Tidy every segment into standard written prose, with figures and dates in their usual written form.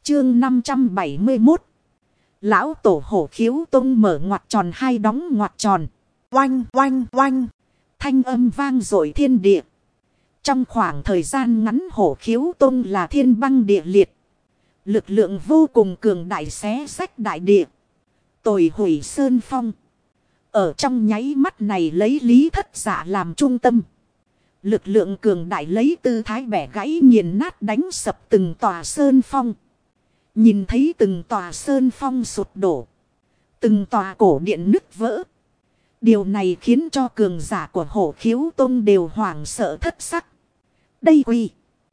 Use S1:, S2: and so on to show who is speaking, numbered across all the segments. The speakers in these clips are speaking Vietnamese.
S1: Chương 571. Lão tổ hổ khiếu tông mở ngoặt tròn hai đóng ngoặt tròn. Oanh oanh oanh. Thanh âm vang dội thiên địa. Trong khoảng thời gian ngắn hổ khiếu tông là thiên băng địa liệt. Lực lượng vô cùng cường đại xé xách đại địa. Tồi hủy sơn phong. Ở trong nháy mắt này lấy Lý Thất Dạ làm trung tâm. Lực lượng cường đại lấy tư thái bẻ gãy nghiền nát đánh sập từng tòa sơn phong. Nhìn thấy từng tòa sơn phong sụp đổ. Từng tòa cổ điện nứt vỡ. Điều này khiến cho cường giả của hổ khiếu tông đều hoảng sợ thất sắc. Đây quy.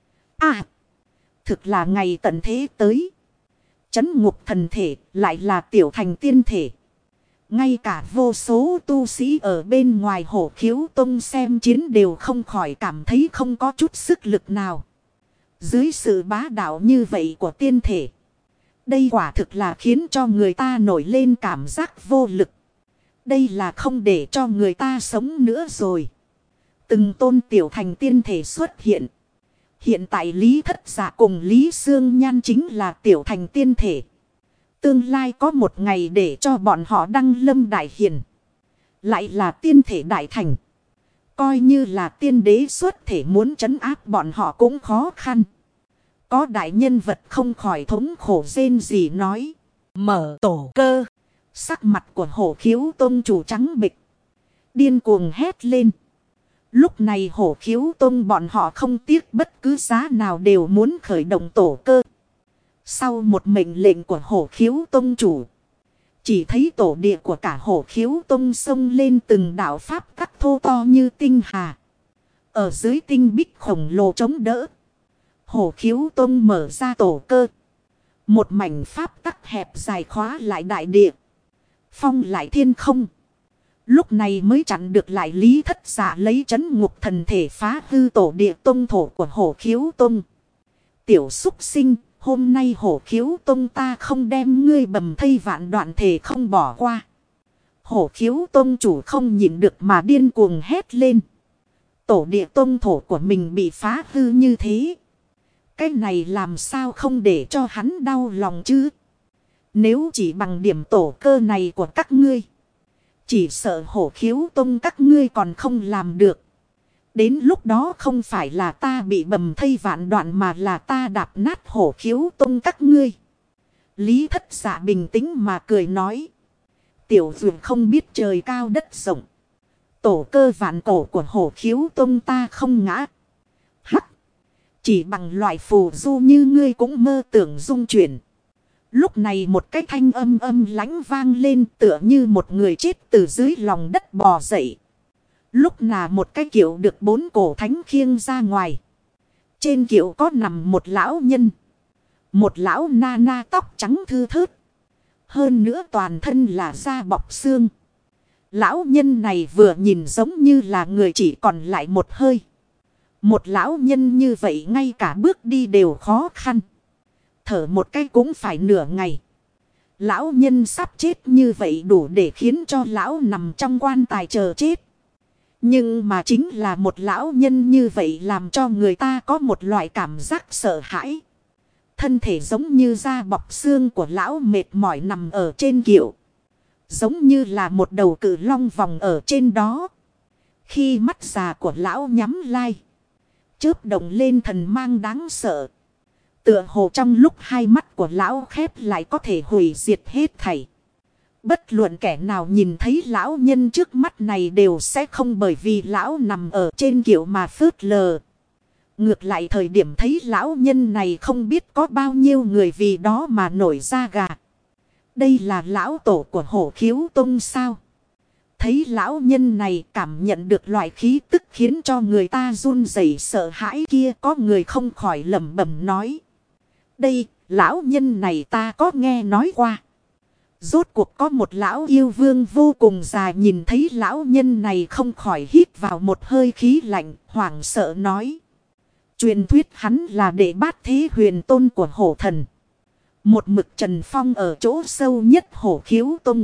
S1: Thực là ngày tận thế tới. Chấn ngục thần thể lại là tiểu thành tiên thể. Ngay cả vô số tu sĩ ở bên ngoài hổ khiếu tông xem chiến đều không khỏi cảm thấy không có chút sức lực nào. Dưới sự bá đạo như vậy của tiên thể. Đây quả thực là khiến cho người ta nổi lên cảm giác vô lực. Đây là không để cho người ta sống nữa rồi. Từng tôn tiểu thành tiên thể xuất hiện. Hiện tại Lý Thất Dạ cùng Lý Sương Nhan chính là tiểu thành tiên thể. Tương lai có một ngày để cho bọn họ đăng lâm đại hiền. Lại là tiên thể đại thành. Coi như là tiên đế xuất thể muốn trấn áp bọn họ cũng khó khăn. Có đại nhân vật không khỏi thống khổ rên gì nói. Mở tổ cơ. Sắc mặt của hổ khiếu tông chủ trắng bệch. Điên cuồng hét lên. Lúc này hổ khiếu tông bọn họ không tiếc bất cứ giá nào đều muốn khởi động tổ cơ. Sau một mệnh lệnh của hổ khiếu tông chủ. Chỉ thấy tổ địa của cả hổ khiếu tông sông lên từng đạo pháp các thô to như tinh hà. Ở dưới tinh bích khổng lồ chống đỡ. Hổ khiếu tông mở ra tổ cơ. Một mảnh pháp tắc hẹp dài khóa lại đại địa. Phong lại thiên không. Lúc này mới chặn được lại Lý Thất Dạ lấy trấn ngục thần thể phá hư tổ địa tông thổ của hổ khiếu tông. Tiểu xúc sinh, hôm nay hổ khiếu tông ta không đem ngươi bầm thây vạn đoạn thể không bỏ qua. Hổ khiếu tông chủ không nhịn được mà điên cuồng hét lên. Tổ địa tông thổ của mình bị phá hư như thế. Cái này làm sao không để cho hắn đau lòng chứ? Nếu chỉ bằng điểm tổ cơ này của các ngươi. Chỉ sợ hổ khiếu tông các ngươi còn không làm được. Đến lúc đó không phải là ta bị bầm thây vạn đoạn mà là ta đạp nát hổ khiếu tông các ngươi. Lý Thất Dạ bình tĩnh mà cười nói. Tiểu dược không biết trời cao đất rộng. Tổ cơ vạn cổ của hổ khiếu tông ta không ngã. Hắc. Chỉ bằng loại phù du như ngươi cũng mơ tưởng dung chuyển. Lúc này một cái thanh âm lãnh vang lên tựa như một người chết từ dưới lòng đất bò dậy. Lúc nào một cái kiệu được 4 cổ thánh khiêng ra ngoài. Trên kiệu có nằm một lão nhân. Một lão na na tóc trắng thưa thớt. Hơn nữa toàn thân là da bọc xương. Lão nhân này vừa nhìn giống như là người chỉ còn lại một hơi. Một lão nhân như vậy ngay cả bước đi đều khó khăn. Thở một cái cũng phải nửa ngày. Lão nhân sắp chết như vậy đủ để khiến cho lão nằm trong quan tài chờ chết. Nhưng mà chính là một lão nhân như vậy làm cho người ta có một loại cảm giác sợ hãi. Thân thể giống như da bọc xương của lão mệt mỏi nằm ở trên kiệu. Giống như là một đầu cự long vòng ở trên đó. Khi mắt già của lão nhắm lai. Chớp động lên thần mang đáng sợ. Tựa hồ trong lúc hai mắt của lão khép lại có thể hủy diệt hết thảy. Bất luận kẻ nào nhìn thấy lão nhân trước mắt này đều sẽ không bởi vì lão nằm ở trên kiệu mà phớt lờ. Ngược lại thời điểm thấy lão nhân này không biết có bao nhiêu người vì đó mà nổi da gà. Đây là lão tổ của hổ khiếu tông sao? Thấy lão nhân này cảm nhận được loại khí tức khiến cho người ta run rẩy sợ hãi kia, có người không khỏi lẩm bẩm nói. Đây, lão nhân này ta có nghe nói qua. Rốt cuộc có một lão yêu vương vô cùng già nhìn thấy lão nhân này không khỏi hít vào một hơi khí lạnh, hoảng sợ nói. Truyền thuyết hắn là đệ bát thế huyền tôn của hổ thần. Một mực trần phong ở chỗ sâu nhất hổ khiếu tông.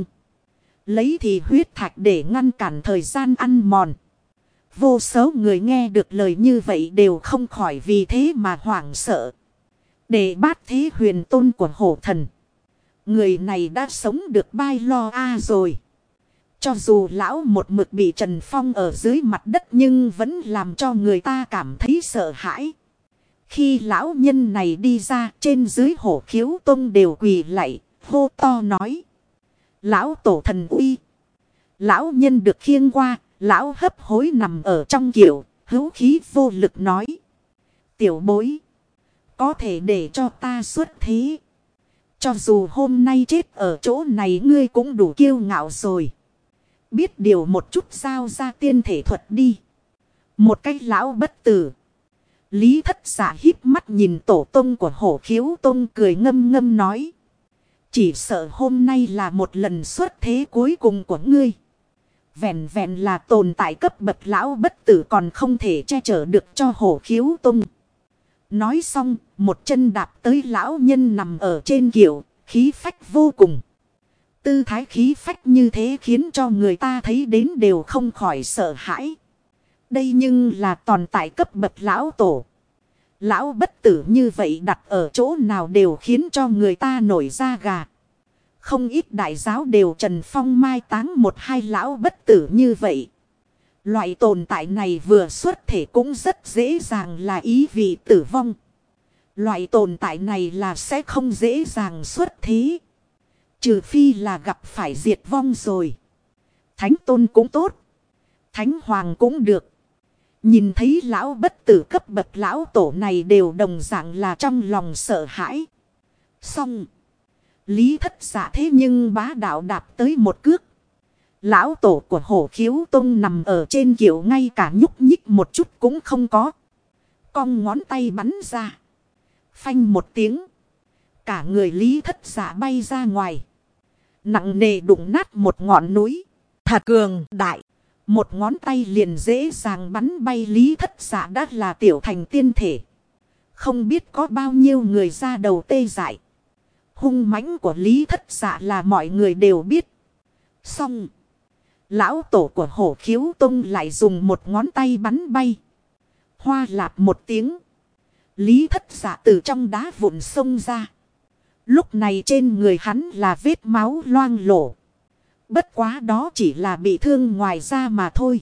S1: Lấy thì huyết thạch để ngăn cản thời gian ăn mòn. Vô số người nghe được lời như vậy đều không khỏi vì thế mà hoảng sợ. Đệ bát thế huyền tôn của hổ thần. Người này đã sống được bao lo rồi. Cho dù lão một mực bị Trần Phong ở dưới mặt đất nhưng vẫn làm cho người ta cảm thấy sợ hãi. Khi lão nhân này đi ra, trên dưới hổ khiếu tông đều quỳ lạy, hô to nói. Lão tổ thần uy. Lão nhân được khiêng qua, lão hấp hối nằm ở trong kiệu, hữu khí vô lực nói. Tiểu bối, có thể để cho ta xuất thế. Cho dù hôm nay chết ở chỗ này ngươi cũng đủ kiêu ngạo rồi. Biết điều một chút sao ra tiên thể thuật đi. Một cái lão bất tử. Lý Thất Dạ híp mắt nhìn tổ tông của hổ khiếu tông cười ngâm ngâm nói. Chỉ sợ hôm nay là một lần xuất thế cuối cùng của ngươi. Vẹn vẹn là tồn tại cấp bậc lão bất tử còn không thể che chở được cho hổ khiếu tông. Nói xong, một chân đạp tới lão nhân nằm ở trên kiệu, khí phách vô cùng. Tư thái khí phách như thế khiến cho người ta thấy đến đều không khỏi sợ hãi. Đây nhưng là tồn tại cấp bậc lão tổ. Lão bất tử như vậy đặt ở chỗ nào đều khiến cho người ta nổi da gà. Không ít đại giáo đều Trần Phong mai táng một hai lão bất tử như vậy. Loại tồn tại này vừa xuất thể cũng rất dễ dàng là ý vị tử vong. Loại tồn tại này là sẽ không dễ dàng xuất thế. Trừ phi là gặp phải diệt vong rồi. Thánh tôn cũng tốt. Thánh hoàng cũng được. Nhìn thấy lão bất tử cấp bậc lão tổ này đều đồng dạng là trong lòng sợ hãi. Xong. Lý Thất Dạ thế nhưng bá đạo đạp tới một cước. Lão tổ của hổ khiếu tông nằm ở trên kiệu ngay cả nhúc nhích một chút cũng không có. Cong ngón tay bắn ra. Phanh một tiếng. Cả người Lý Thất Dạ bay ra ngoài. Nặng nề đụng nát một ngọn núi. Thật cường đại. Một ngón tay liền dễ dàng bắn bay Lý Thất Dạ đã là tiểu thành tiên thể. Không biết có bao nhiêu người ra đầu tê dại. Hung mãnh của Lý Thất Dạ là mọi người đều biết. Xong. Lão tổ của hổ khiếu tông lại dùng một ngón tay bắn bay. Hoa lạp một tiếng. Lý Thất Dạ từ trong đá vụn xông ra. Lúc này trên người hắn là vết máu loang lổ. Bất quá đó chỉ là bị thương ngoài da mà thôi.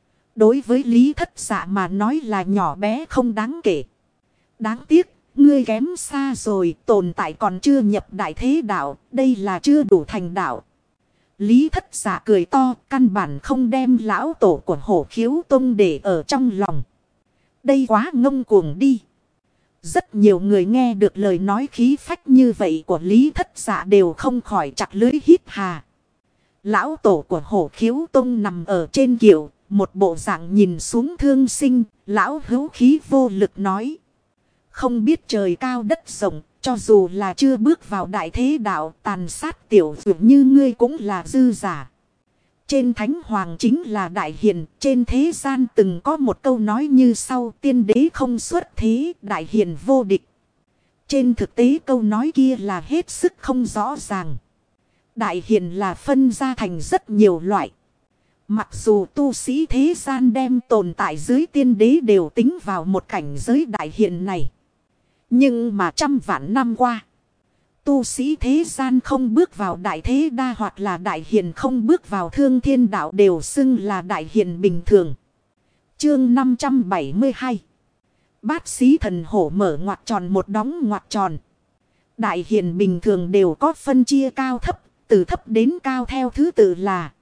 S1: Đối với Lý Thất Dạ mà nói là nhỏ bé không đáng kể. Đáng tiếc, ngươi kém xa rồi, tồn tại còn chưa nhập đại thế đạo, đây là chưa đủ thành đạo. Lý Thất Dạ cười to, căn bản không đem lão tổ của hổ khiếu tông để ở trong lòng. Đây quá ngông cuồng đi. Rất nhiều người nghe được lời nói khí phách như vậy của Lý Thất Dạ đều không khỏi chặt lưỡi hít hà. Lão tổ của hổ khiếu tông nằm ở trên kiệu, một bộ dạng nhìn xuống thương sinh, lão hữu khí vô lực nói. Không biết trời cao đất rộng, cho dù là chưa bước vào đại thế đạo, tàn sát tiểu dụ như ngươi cũng là dư giả. Trên thánh hoàng chính là đại hiền, trên thế gian từng có một câu nói như sau: tiên đế không xuất thế, đại hiền vô địch. Trên thực tế câu nói kia là hết sức không rõ ràng. Đại hiền là phân ra thành rất nhiều loại. Mặc dù tu sĩ thế gian đem tồn tại dưới tiên đế đều tính vào một cảnh giới đại hiền này. Nhưng mà trăm vạn năm qua, tu sĩ thế gian không bước vào đại thế đa hoặc là đại hiền không bước vào thương thiên đạo đều xưng là đại hiền bình thường. Chương 572. Bát sĩ thần hổ mở ngoặc tròn một đóng ngoặc tròn. Đại hiền bình thường đều có phân chia cao thấp, từ thấp đến cao theo thứ tự là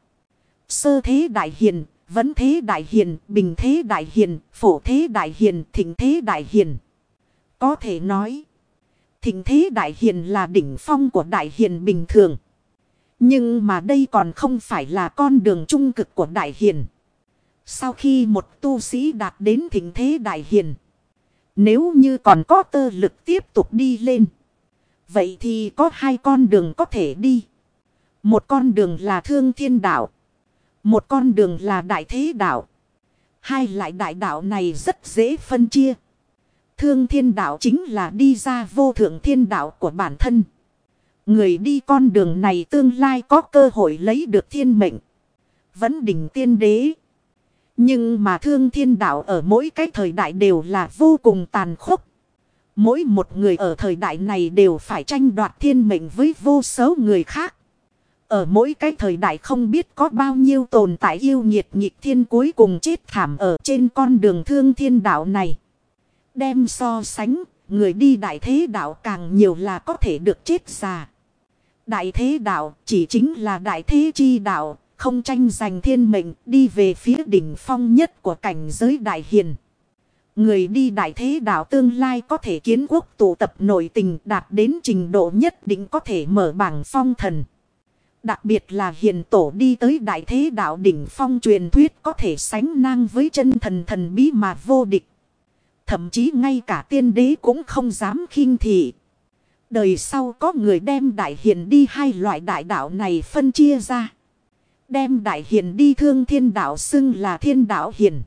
S1: sơ thế đại hiền, vấn thế đại hiền, bình thế đại hiền, phổ thế đại hiền, thịnh thế đại hiền. Có thể nói, thịnh thế đại hiền là đỉnh phong của đại hiền bình thường. Nhưng mà đây còn không phải là con đường trung cực của đại hiền. Sau khi một tu sĩ đạt đến thịnh thế đại hiền, nếu như còn có tơ lực tiếp tục đi lên, vậy thì có hai con đường có thể đi. Một con đường là thương thiên đạo, một con đường là đại thế đạo. Hai loại đại đạo này rất dễ phân chia. Thương thiên đạo chính là đi ra vô thượng thiên đạo của bản thân. Người đi con đường này tương lai có cơ hội lấy được thiên mệnh, vấn đỉnh tiên đế. Nhưng mà thương thiên đạo ở mỗi cái thời đại đều là vô cùng tàn khốc. Mỗi một người ở thời đại này đều phải tranh đoạt thiên mệnh với vô số người khác. Ở mỗi cái thời đại không biết có bao nhiêu tồn tại yêu nghiệt nghịch thiên cuối cùng chết thảm ở trên con đường thương thiên đạo này. Đem so sánh, người đi đại thế đạo càng nhiều là có thể được chết già. Đại thế đạo chỉ chính là đại thế chi đạo, không tranh giành thiên mệnh, đi về phía đỉnh phong nhất của cảnh giới đại hiền. Người đi đại thế đạo tương lai có thể kiến quốc tụ tập nội tình đạt đến trình độ nhất định có thể mở bảng phong thần. Đặc biệt là hiền tổ đi tới đại thế đạo đỉnh phong truyền thuyết có thể sánh ngang với chân thần thần bí mà vô địch. Thậm chí ngay cả tiên đế cũng không dám khinh thị. Đời sau có người đem đại hiền đi hai loại đại đạo này phân chia ra. Đem đại hiền đi thương thiên đạo xưng là thiên đạo hiền.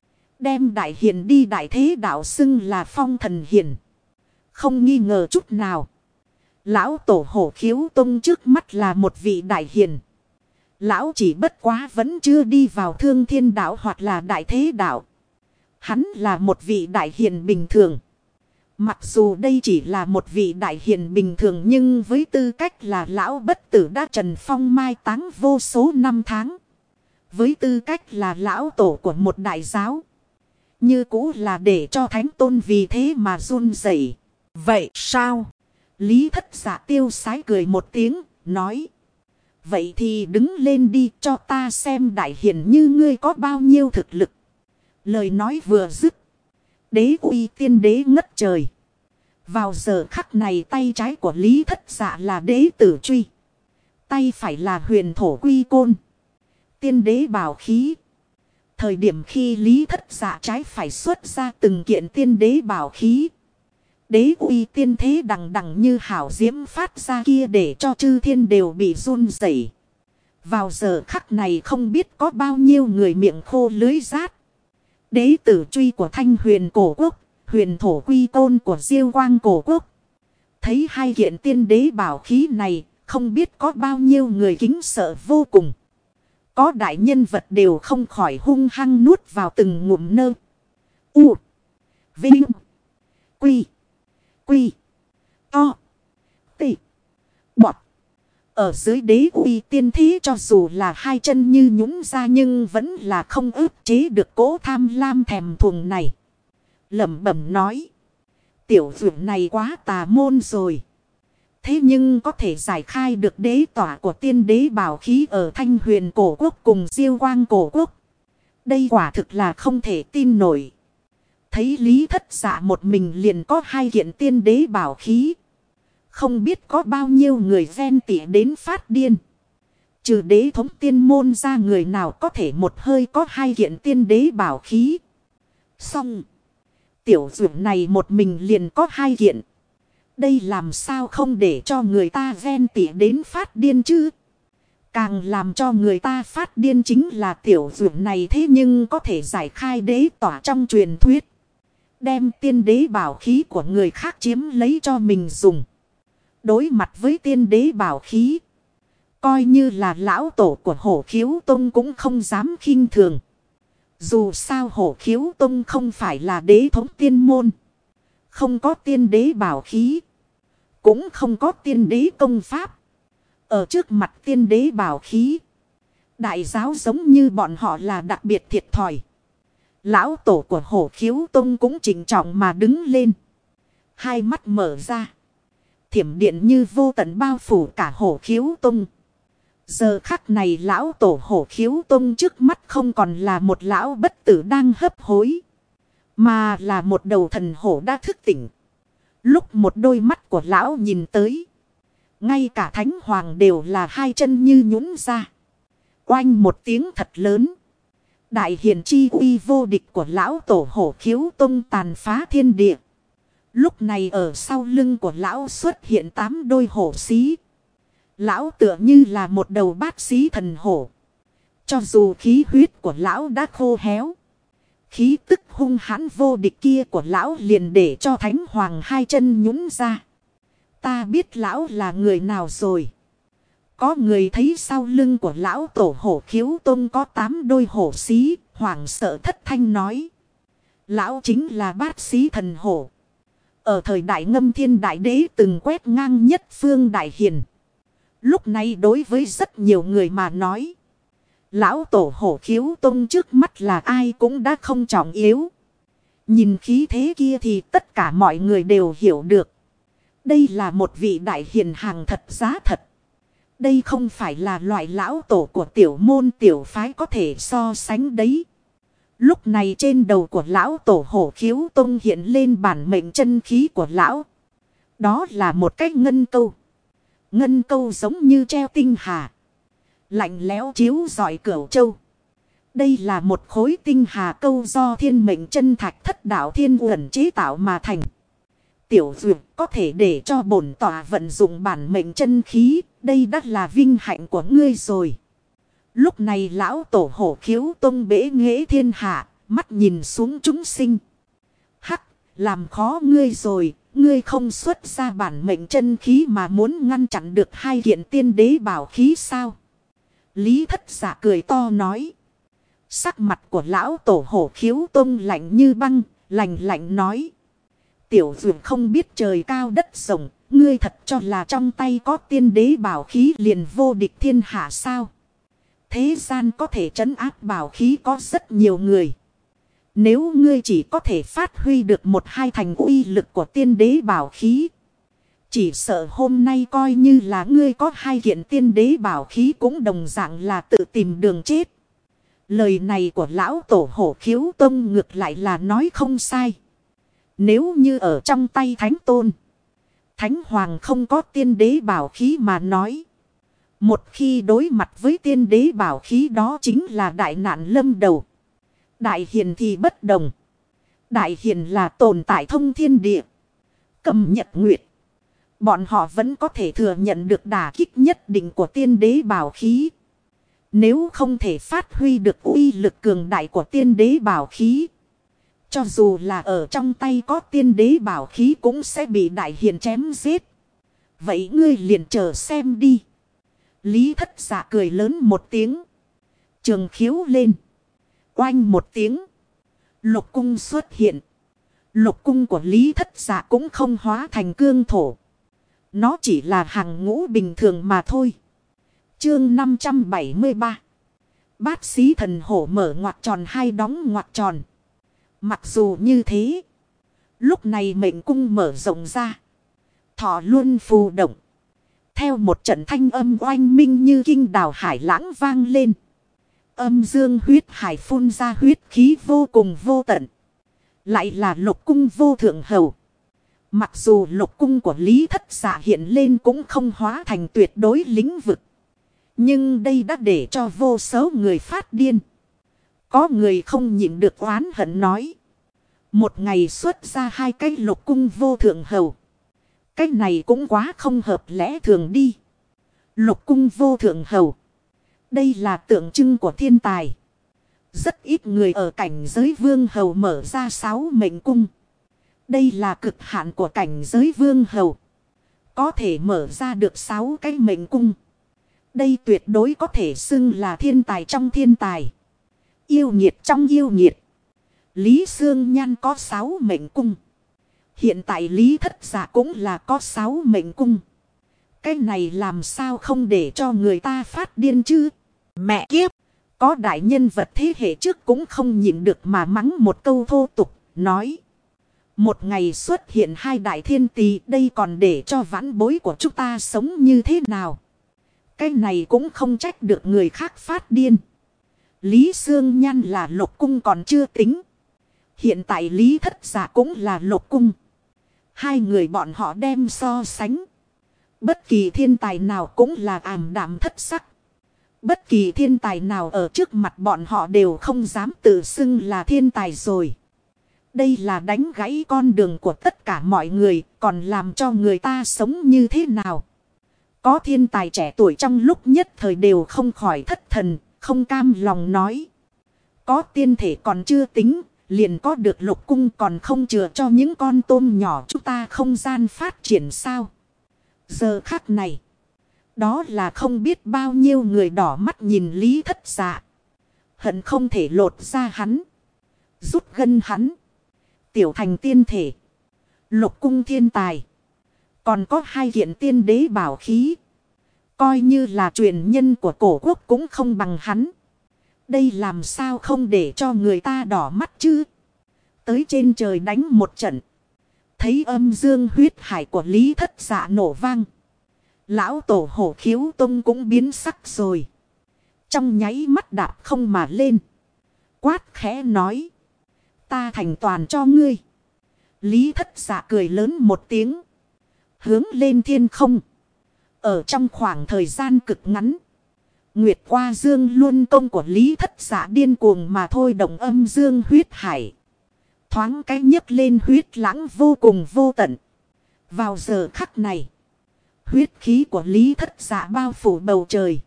S1: Đem đại hiền đi đại thế đạo xưng là phong thần hiền. Không nghi ngờ chút nào. Lão tổ Hổ Khiếu Tông trước mắt là một vị đại hiền. Lão chỉ bất quá vẫn chưa đi vào thương thiên đạo hoặc là đại thế đạo. Hắn là một vị đại hiền bình thường. Mặc dù đây chỉ là một vị đại hiền bình thường nhưng với tư cách là lão bất tử đã trần phong mai táng vô số năm tháng. Với tư cách là lão tổ của một đại giáo. Như cũ là để cho thánh tôn vì thế mà run rẩy. Vậy sao? Lý Thất Dạ tiêu sái cười một tiếng, nói. Vậy thì đứng lên đi cho ta xem đại hiền như ngươi có bao nhiêu thực lực. Lời nói vừa dứt. Đế uy tiên đế ngất trời. Vào giờ khắc này tay trái của Lý Thất Dạ là đế tử truy. Tay phải là huyền thổ quy côn. Tiên đế bảo khí. Thời điểm khi Lý Thất Dạ trái phải xuất ra từng kiện tiên đế bảo khí. Đế uy tiên thế đằng đằng như hảo diễm phát ra kia để cho chư thiên đều bị run rẩy. Vào giờ khắc này không biết có bao nhiêu người miệng khô lưới rát. Đế tử truy của Thanh Huyền cổ quốc, huyền thổ quy côn của Diêu Quang cổ quốc. Thấy hai kiện tiên đế bảo khí này, không biết có bao nhiêu người kính sợ vô cùng. Có đại nhân vật đều không khỏi hung hăng nuốt vào từng ngụm nơ. U. Vinh. Quy. Quy. To. Tị. Bọt. Ở dưới đế uy tiên thế cho dù là hai chân như nhũn ra nhưng vẫn là không ức chế được cỗ tham lam thèm thuồng này. Lẩm bẩm nói. Tiểu vượng này quá tà môn rồi. Thế nhưng có thể giải khai được đế tỏa của tiên đế bảo khí ở Thanh Huyền cổ quốc cùng Diêu Quang cổ quốc. Đây quả thực là không thể tin nổi. Thấy Lý Thất Dạ một mình liền có hai kiện tiên đế bảo khí. Không biết có bao nhiêu người ven tỉ đến phát điên. Trừ đế thống tiên môn ra người nào có thể một hơi có hai kiện tiên đế bảo khí. Xong. Tiểu dưỡng này một mình liền có hai kiện. Đây làm sao không để cho người ta ven tỉ đến phát điên chứ. Càng làm cho người ta phát điên chính là tiểu dưỡng này thế nhưng có thể giải khai đế tỏa trong truyền thuyết. Đem tiên đế bảo khí của người khác chiếm lấy cho mình dùng. Đối mặt với tiên đế bảo khí. Coi như là lão tổ của Hổ Khiếu Tông cũng không dám khinh thường. Dù sao Hổ Khiếu Tông không phải là đế thống tiên môn. Không có tiên đế bảo khí. Cũng không có tiên đế công pháp. Ở trước mặt tiên đế bảo khí. Đại giáo giống như bọn họ là đặc biệt thiệt thòi. Lão tổ của Hổ Khiếu Tông cũng chỉnh trọng mà đứng lên. Hai mắt mở ra. Thiểm điện như vô tận bao phủ cả Hổ Khiếu Tông. Giờ khắc này lão tổ Hổ Khiếu Tông trước mắt không còn là một lão bất tử đang hấp hối. Mà là một đầu thần hổ đã thức tỉnh. Lúc một đôi mắt của lão nhìn tới. Ngay cả thánh hoàng đều là hai chân như nhũn ra. Oanh một tiếng thật lớn. Đại hiền chi uy vô địch của lão tổ Hổ Khiếu Tông tàn phá thiên địa. Lúc này ở sau lưng của lão xuất hiện 8 đôi hổ xí. Lão tựa như là một đầu bát xí thần hổ. Cho dù khí huyết của lão đã khô héo. Khí tức hung hãn vô địch kia của lão liền để cho thánh hoàng hai chân nhũn ra. Ta biết lão là người nào rồi. Có người thấy sau lưng của lão tổ Hổ Khiếu Tông có 8 đôi hổ xí, hoảng sợ thất thanh nói. Lão chính là bát xí thần hổ. Ở thời đại Ngâm Thiên Đại Đế từng quét ngang nhất phương đại hiền. Lúc này đối với rất nhiều người mà nói. Lão tổ Hổ Khiếu Tông trước mắt là ai cũng đã không trọng yếu. Nhìn khí thế kia thì tất cả mọi người đều hiểu được. Đây là một vị đại hiền hàng thật giá thật. Đây không phải là loại lão tổ của tiểu môn tiểu phái có thể so sánh đấy. Lúc này trên đầu của lão tổ Hổ Khiếu Tông hiện lên bản mệnh chân khí của lão. Đó là một cái ngân câu. Ngân câu giống như treo tinh hà. Lạnh lẽo chiếu rọi cửu châu. Đây là một khối tinh hà câu do thiên mệnh chân thạch thất đạo thiên uẩn chế tạo mà thành. Tiểu dược có thể để cho bổn tỏa vận dụng bản mệnh chân khí. Đây đã là vinh hạnh của ngươi rồi. Lúc này lão tổ Hổ Khiếu Tông bế nghệ thiên hạ. Mắt nhìn xuống chúng sinh. Hắc, làm khó ngươi rồi. Ngươi không xuất ra bản mệnh chân khí mà muốn ngăn chặn được hai kiện tiên đế bảo khí sao? Lý Thất Dạ cười to nói. Sắc mặt của lão tổ Hổ Khiếu Tông lạnh như băng, lạnh lạnh nói. Tiểu dược không biết trời cao đất rộng, ngươi thật cho là trong tay có tiên đế bảo khí liền vô địch thiên hạ sao? Thế gian có thể trấn áp bảo khí có rất nhiều người. Nếu ngươi chỉ có thể phát huy được một hai thành uy lực của tiên đế bảo khí. Chỉ sợ hôm nay coi như là ngươi có hai kiện tiên đế bảo khí cũng đồng dạng là tự tìm đường chết. Lời này của lão tổ Hổ Khiếu Tông ngược lại là nói không sai. Nếu như ở trong tay Thánh Tôn, Thánh Hoàng không có tiên đế bảo khí mà nói. Một khi đối mặt với tiên đế bảo khí đó chính là đại nạn lâm đầu. Đại hiền thì bất đồng. Đại hiền là tồn tại thông thiên địa. Cầm nhật nguyệt. Bọn họ vẫn có thể thừa nhận được đả kích nhất định của tiên đế bảo khí. Nếu không thể phát huy được uy lực cường đại của tiên đế bảo khí. Cho dù là ở trong tay có tiên đế bảo khí cũng sẽ bị đại hiền chém giết. Vậy ngươi liền chờ xem đi. Lý Thất Dạ cười lớn một tiếng. Trường khiếu lên. Oanh một tiếng. Lục cung xuất hiện. Lục cung của Lý Thất Dạ cũng không hóa thành cương thổ. Nó chỉ là hàng ngũ bình thường mà thôi. Chương 573. Bát xí thần hổ mở ngoặc tròn hai đóng ngoặc tròn. Mặc dù như thế. Lúc này mệnh cung mở rộng ra. Thọ luôn phù động. Theo một trận thanh âm oanh minh như kinh đào hải lãng vang lên. Âm dương huyết hải phun ra huyết khí vô cùng vô tận. Lại là lục cung vô thượng hầu. Mặc dù lục cung của Lý Thất Dạ hiện lên cũng không hóa thành tuyệt đối lĩnh vực. Nhưng đây đã để cho vô số người phát điên. Có người không nhịn được oán hận nói. Một ngày xuất ra hai cái lục cung vô thượng hầu. Cái này cũng quá không hợp lẽ thường đi. Lục cung vô thượng hầu. Đây là tượng trưng của thiên tài. Rất ít người ở cảnh giới vương hầu mở ra 6 mệnh cung. Đây là cực hạn của cảnh giới vương hầu. Có thể mở ra được 6 cái mệnh cung. Đây tuyệt đối có thể xưng là thiên tài trong thiên tài. Yêu nghiệt trong yêu nghiệt. Lý Sương Nhan có 6 mệnh cung. Hiện tại Lý Thất Dạ cũng là có 6 mệnh cung. Cái này làm sao không để cho người ta phát điên chứ? Mẹ kiếp! Có đại nhân vật thế hệ trước cũng không nhịn được mà mắng một câu thô tục, nói. Một ngày xuất hiện hai đại thiên tỳ, đây còn để cho vãn bối của chúng ta sống như thế nào? Cái này cũng không trách được người khác phát điên. Lý Sương Nhan là lục cung còn chưa tính. Hiện tại Lý Thất Dạ cũng là lục cung. Hai người bọn họ đem so sánh. Bất kỳ thiên tài nào cũng là ảm đạm thất sắc. Bất kỳ thiên tài nào ở trước mặt bọn họ đều không dám tự xưng là thiên tài rồi. Đây là đánh gãy con đường của tất cả mọi người, còn làm cho người ta sống như thế nào. Có thiên tài trẻ tuổi trong lúc nhất thời đều không khỏi thất thần, không cam lòng nói. Có tiên thể còn chưa tính, liền có được lục cung còn không chừa cho những con tôm nhỏ chúng ta không gian phát triển sao. Giờ khắc này, đó là không biết bao nhiêu người đỏ mắt nhìn Lý Thất Dạ. Hận không thể lột ra hắn, rút gân hắn, tiểu thành tiên thể. Lục cung thiên tài. Còn có 2 kiện tiên đế bảo khí. Coi như là truyền nhân của cổ quốc cũng không bằng hắn. Đây làm sao không để cho người ta đỏ mắt chứ. Tới trên trời đánh một trận. Thấy âm dương huyết hải của Lý Thất Dạ nổ vang. Lão tổ hổ khiếu tông cũng biến sắc rồi. Trong nháy mắt đạp không mà lên. Quát khẽ nói. Ta thành toàn cho ngươi. Lý Thất Dạ cười lớn một tiếng. Hướng lên thiên không. Ở trong khoảng thời gian cực ngắn. Nguyệt qua dương luân công của Lý Thất Dạ điên cuồng mà thôi động âm dương huyết hải. Thoáng cái nhấc lên huyết lãng vô cùng vô tận. Vào giờ khắc này. Huyết khí của Lý Thất Dạ bao phủ bầu trời.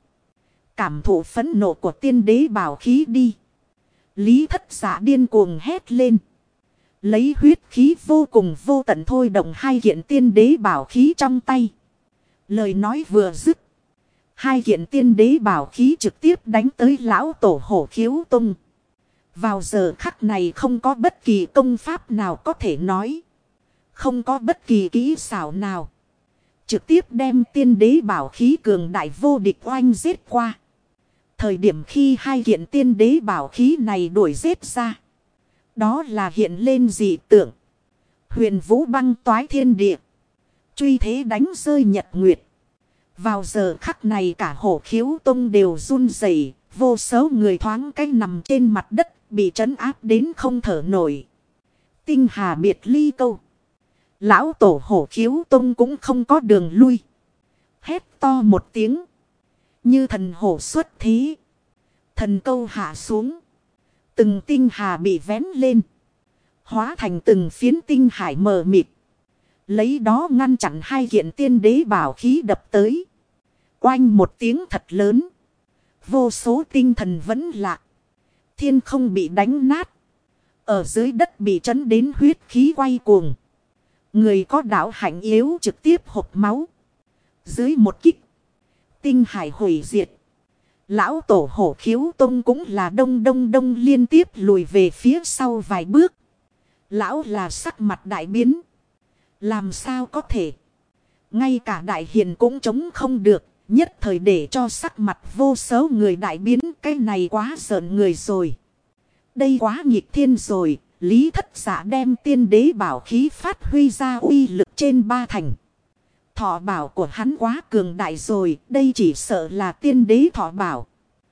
S1: Cảm thụ phẫn nộ của tiên đế bảo khí đi. Lý Thất Dạ điên cuồng hét lên. Lấy huyết khí vô cùng vô tận thôi động 2 kiện tiên đế bảo khí trong tay. Lời nói vừa dứt. 2 kiện tiên đế bảo khí trực tiếp đánh tới lão tổ hổ khiếu tung. Vào giờ khắc này không có bất kỳ công pháp nào có thể nói. Không có bất kỳ kỹ xảo nào. Trực tiếp đem tiên đế bảo khí cường đại vô địch oanh giết qua. Thời điểm khi 2 kiện tiên đế bảo khí này đuổi giết ra. Đó là hiện lên dị tượng. Huyền vũ băng toái thiên địa. Truy thế đánh rơi nhật nguyệt. Vào giờ khắc này cả hổ khiếu tông đều run rẩy, vô số người thoáng cái nằm trên mặt đất bị trấn áp đến không thở nổi. Tinh hà biệt ly câu. Lão tổ hổ khiếu tông cũng không có đường lui. Hét to một tiếng. Như thần hổ xuất thế. Thần câu hạ xuống. Từng tinh hà bị vén lên. Hóa thành từng phiến tinh hải mờ mịt. Lấy đó ngăn chặn 2 kiện tiên đế bảo khí đập tới. Oanh một tiếng thật lớn. Vô số tinh thần vẫn lạ. Thiên không bị đánh nát. Ở dưới đất bị trấn đến huyết khí quay cuồng. Người có đạo hạnh yếu trực tiếp hộc máu. Dưới một kích. Tinh hải hủy diệt. Lão tổ hổ khiếu tông cũng là đông liên tiếp lùi về phía sau vài bước. Lão là sắc mặt đại biến. Làm sao có thể. Ngay cả đại hiền cũng chống không được. Nhất thời để cho sắc mặt vô số người đại biến. Cái này quá giận người rồi. Đây quá nghịch thiên rồi. Lý Thất Dạ đem tiên đế bảo khí phát huy ra uy lực trên 3 thành. Thọ bảo của hắn quá cường đại rồi. Đây chỉ sợ là tiên đế thọ bảo.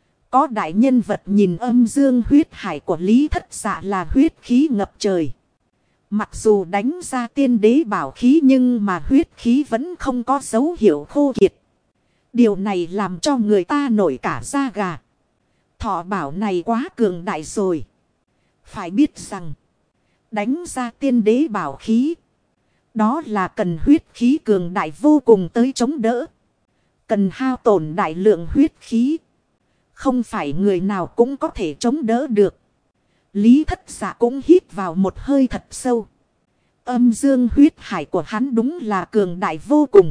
S1: Có đại nhân vật nhìn âm dương huyết hải của Lý Thất Dạ là huyết khí ngập trời. Mặc dù đánh ra tiên đế bảo khí nhưng mà huyết khí vẫn không có dấu hiệu khô kiệt. Điều này làm cho người ta nổi cả da gà. Thọ bảo này quá cường đại rồi. Phải biết rằng, đánh ra tiên đế bảo khí. Đó là cần huyết khí cường đại vô cùng tới chống đỡ. Cần hao tổn đại lượng huyết khí. Không phải người nào cũng có thể chống đỡ được. Lý Thất Dạ cũng hít vào một hơi thật sâu. Âm dương huyết hải của hắn đúng là cường đại vô cùng.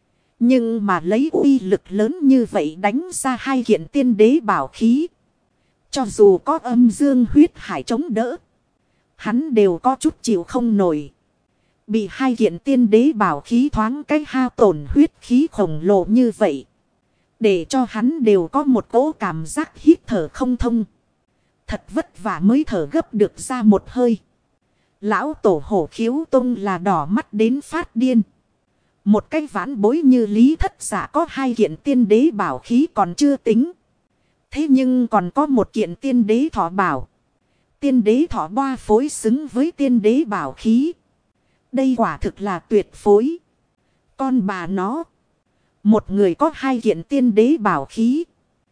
S1: Nhưng mà lấy uy lực lớn như vậy đánh ra 2 kiện tiên đế bảo khí. Cho dù có âm dương huyết hải chống đỡ. Hắn đều có chút chịu không nổi. Bị 2 kiện tiên đế bảo khí thoáng cái hao tổn huyết khí khổng lồ như vậy. Để cho hắn đều có một cỗ cảm giác hít thở không thông. Thật vất vả mới thở gấp được ra một hơi. Lão tổ hổ khiếu tông là đỏ mắt đến phát điên. Một cái vãn bối như Lý Thất Dạ có 2 kiện tiên đế bảo khí còn chưa tính. Thế nhưng còn có 1 kiện tiên đế thọ bảo. Tiên đế thọ boa phối xứng với tiên đế bảo khí. Đây quả thực là tuyệt phối. Con bà nó. Một người có 2 kiện tiên đế bảo khí.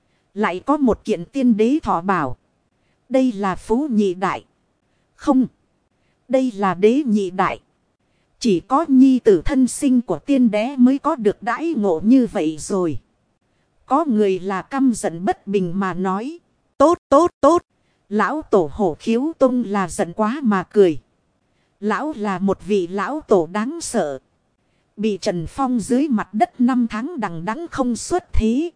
S1: Lại có 1 kiện tiên đế thọ bảo. Đây là phú nhị đại. Không. Đây là đế nhị đại. Chỉ có nhi tử thân sinh của tiên đế mới có được đãi ngộ như vậy rồi. Có người là căm giận bất bình mà nói. Tốt. Lão tổ hổ khiếu tông là giận quá mà cười. Lão là một vị lão tổ đáng sợ. Bị Trần Phong dưới mặt đất 5 tháng đằng đẵng không xuất thế.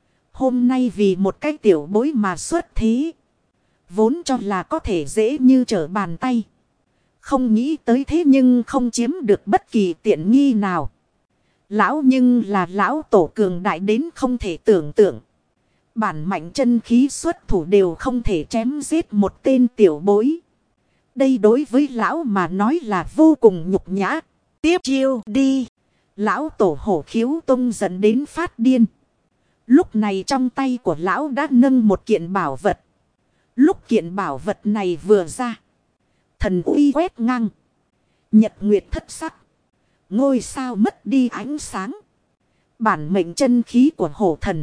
S1: Hôm nay vì một cái tiểu bối mà xuất thế. Vốn cho là có thể dễ như trở bàn tay. Không nghĩ tới thế nhưng không chiếm được bất kỳ tiện nghi nào. Lão nhưng là lão tổ cường đại đến không thể tưởng tượng. Bản mạnh chân khí xuất thủ đều không thể chém giết một tên tiểu bối. Đây đối với lão mà nói là vô cùng nhục nhã. Tiếp chiêu đi. Lão tổ hổ khiếu tông dẫn đến phát điên. Lúc này trong tay của lão đã nâng một kiện bảo vật. Lúc kiện bảo vật này vừa ra. Thần uy quét ngang. Nhật nguyệt thất sắc. Ngôi sao mất đi ánh sáng. Bản mệnh chân khí của hổ thần.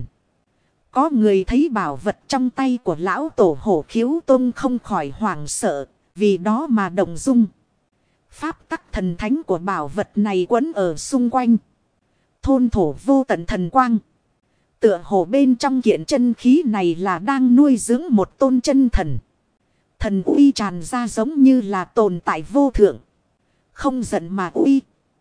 S1: Có người thấy bảo vật trong tay của lão tổ hổ khiếu tông không khỏi hoảng sợ. Vì đó mà động dung. Pháp tắc thần thánh của bảo vật này quấn ở xung quanh. Thôn thổ vô tận thần quang. Tựa hồ bên trong kiện chân khí này là đang nuôi dưỡng một tôn chân thần. Thần uy tràn ra giống như là tồn tại vô thượng. Không giận mà uy.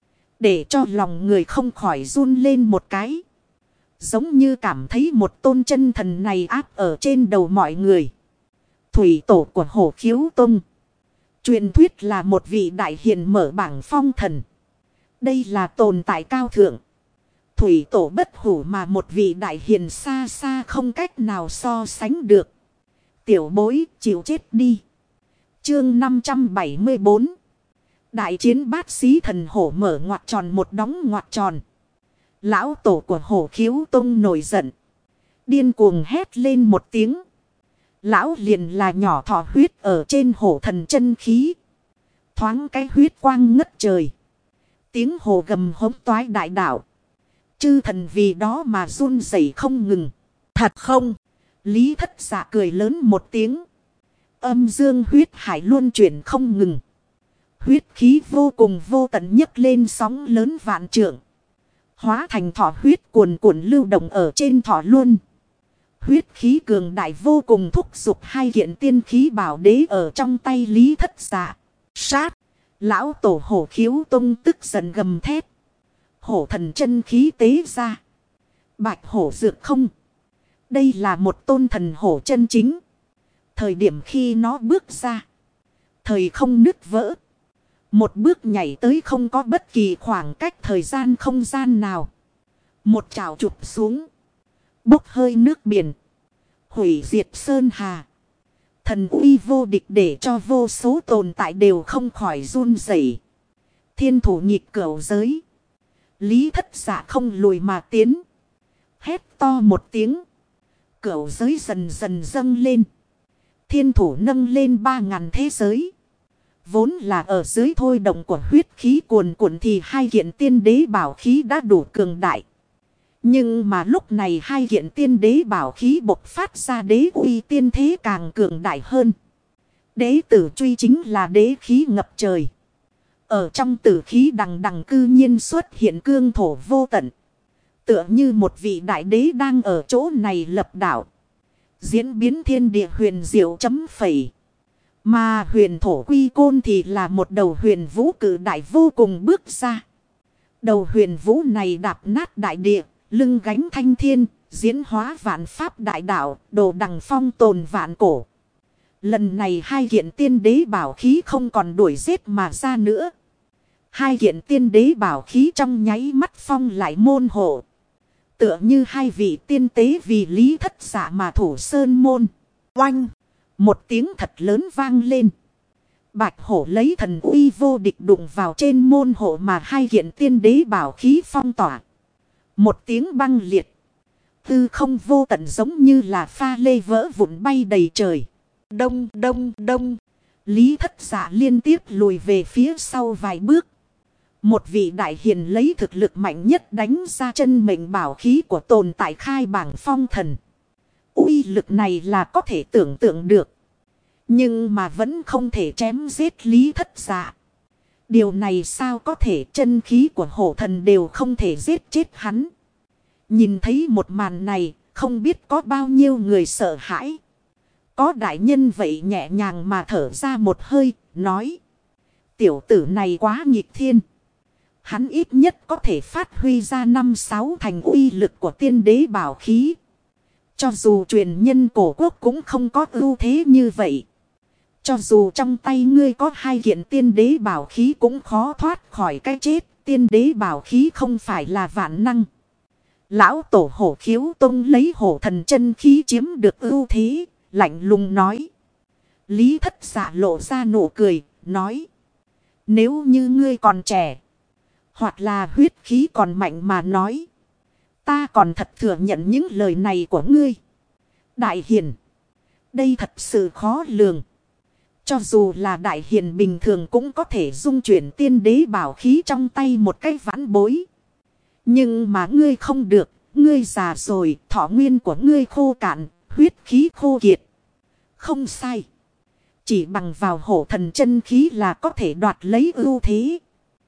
S1: Để cho lòng người không khỏi run lên một cái. Giống như cảm thấy một tôn chân thần này áp ở trên đầu mọi người. Thủy tổ của hổ khiếu tông. Truyền thuyết là một vị đại hiền mở bảng phong thần. Đây là tồn tại cao thượng. Thủy tổ bất hủ mà một vị đại hiền xa xa không cách nào so sánh được. Tiểu bối chịu chết đi. Chương 574. Đại chiến bát sĩ thần hổ mở ngoặc tròn một đóng ngoặc tròn. Lão tổ của hổ khiếu tông nổi giận. Điên cuồng hét lên một tiếng. Lão liền là nhỏ thọ huyết ở trên hổ thần chân khí. Thoáng cái huyết quang ngất trời. Tiếng hồ gầm hống toái đại đạo. Chư thần vì đó mà run rẩy không ngừng. Thật không? Lý Thất Dạ cười lớn một tiếng. Âm dương huyết hải luôn chuyển không ngừng. Huyết khí vô cùng vô tận nhấc lên sóng lớn vạn trượng. Hóa thành thọ huyết cuồn cuộn lưu động ở trên thọ luôn. Huyết khí cường đại vô cùng thúc giục hai kiện tiên khí bảo đế ở trong tay Lý Thất Dạ. Sát! Lão tổ hổ khiếu tông tức giận gầm thét. Hổ thần chân khí tế ra. Bạch hổ dược không. Đây là một tôn thần hổ chân chính. Thời điểm khi nó bước ra. Thời không nứt vỡ. Một bước nhảy tới không có bất kỳ khoảng cách thời gian không gian nào. Một chảo chụp xuống. Bốc hơi nước biển. Hủy diệt sơn hà. Thần uy vô địch để cho vô số tồn tại đều không khỏi run rẩy. Thiên thủ nhịp cửu giới. Lý Thất Dạ không lùi mà tiến. Hét to một tiếng. Cửu giới dần dần dâng lên. Thiên thủ nâng lên 3.000 thế giới. Vốn là ở dưới thôi động của huyết khí cuồn cuộn thì hai kiện tiên đế bảo khí đã đủ cường đại. Nhưng mà lúc này hai kiện tiên đế bảo khí bộc phát ra đế uy tiên thế càng cường đại hơn. Đế tử truy chính là đế khí ngập trời. Ở trong tử khí đằng đằng cư nhiên xuất hiện cương thổ vô tận. Tựa như một vị đại đế đang ở chỗ này lập đạo. Diễn biến thiên địa huyền diệu chấm phẩy. Mà huyền thổ quy côn thì là một đầu huyền vũ cử đại vô cùng bước ra. Đầu huyền vũ này đạp nát đại địa, lưng gánh thanh thiên, diễn hóa vạn pháp đại đạo, đồ đằng phong tồn vạn cổ. Lần này hai kiện tiên đế bảo khí không còn đuổi giết mà ra nữa. Hai kiện tiên đế bảo khí trong nháy mắt phong lại môn hộ. Tựa như hai vị tiên tế vì Lý Thất Dạ mà thủ sơn môn. Oanh! Một tiếng thật lớn vang lên. Bạch hổ lấy thần uy vô địch đụng vào trên môn hộ mà hai kiện tiên đế bảo khí phong tỏa. Một tiếng băng liệt. Tư không vô tận giống như là pha lê vỡ vụn bay đầy trời. Đông đông đông. Lý Thất Dạ liên tiếp lùi về phía sau vài bước. Một vị đại hiền lấy thực lực mạnh nhất đánh ra chân mệnh bảo khí của tồn tại khai bảng phong thần. Uy lực này là có thể tưởng tượng được. Nhưng mà vẫn không thể chém giết Lý Thất Dạ. Điều này sao có thể, chân khí của hổ thần đều không thể giết chết hắn. Nhìn thấy một màn này, không biết có bao nhiêu người sợ hãi. Có đại nhân vậy nhẹ nhàng mà thở ra một hơi, nói. Tiểu tử này quá nghịch thiên. Hắn ít nhất có thể phát huy ra 5-6 thành uy lực của tiên đế bảo khí. Cho dù truyền nhân cổ quốc cũng không có ưu thế như vậy. Cho dù trong tay ngươi có 2 kiện tiên đế bảo khí cũng khó thoát khỏi cái chết. Tiên đế bảo khí không phải là vạn năng. Lão tổ Hổ Khiếu Tông lấy hổ thần chân khí chiếm được ưu thế, lạnh lùng nói. Lý Thất Dạ lộ ra nụ cười, nói. Nếu như ngươi còn trẻ, hoặc là huyết khí còn mạnh mà nói, ta còn thật thừa nhận những lời này của ngươi. Đại hiền, đây thật sự khó lường. Cho dù là đại hiền bình thường cũng có thể dung chuyển tiên đế bảo khí trong tay một cái vãn bối. Nhưng mà ngươi không được, ngươi già rồi, thọ nguyên của ngươi khô cạn, huyết khí khô kiệt. Không sai. Chỉ bằng vào hổ thần chân khí là có thể đoạt lấy ưu thế.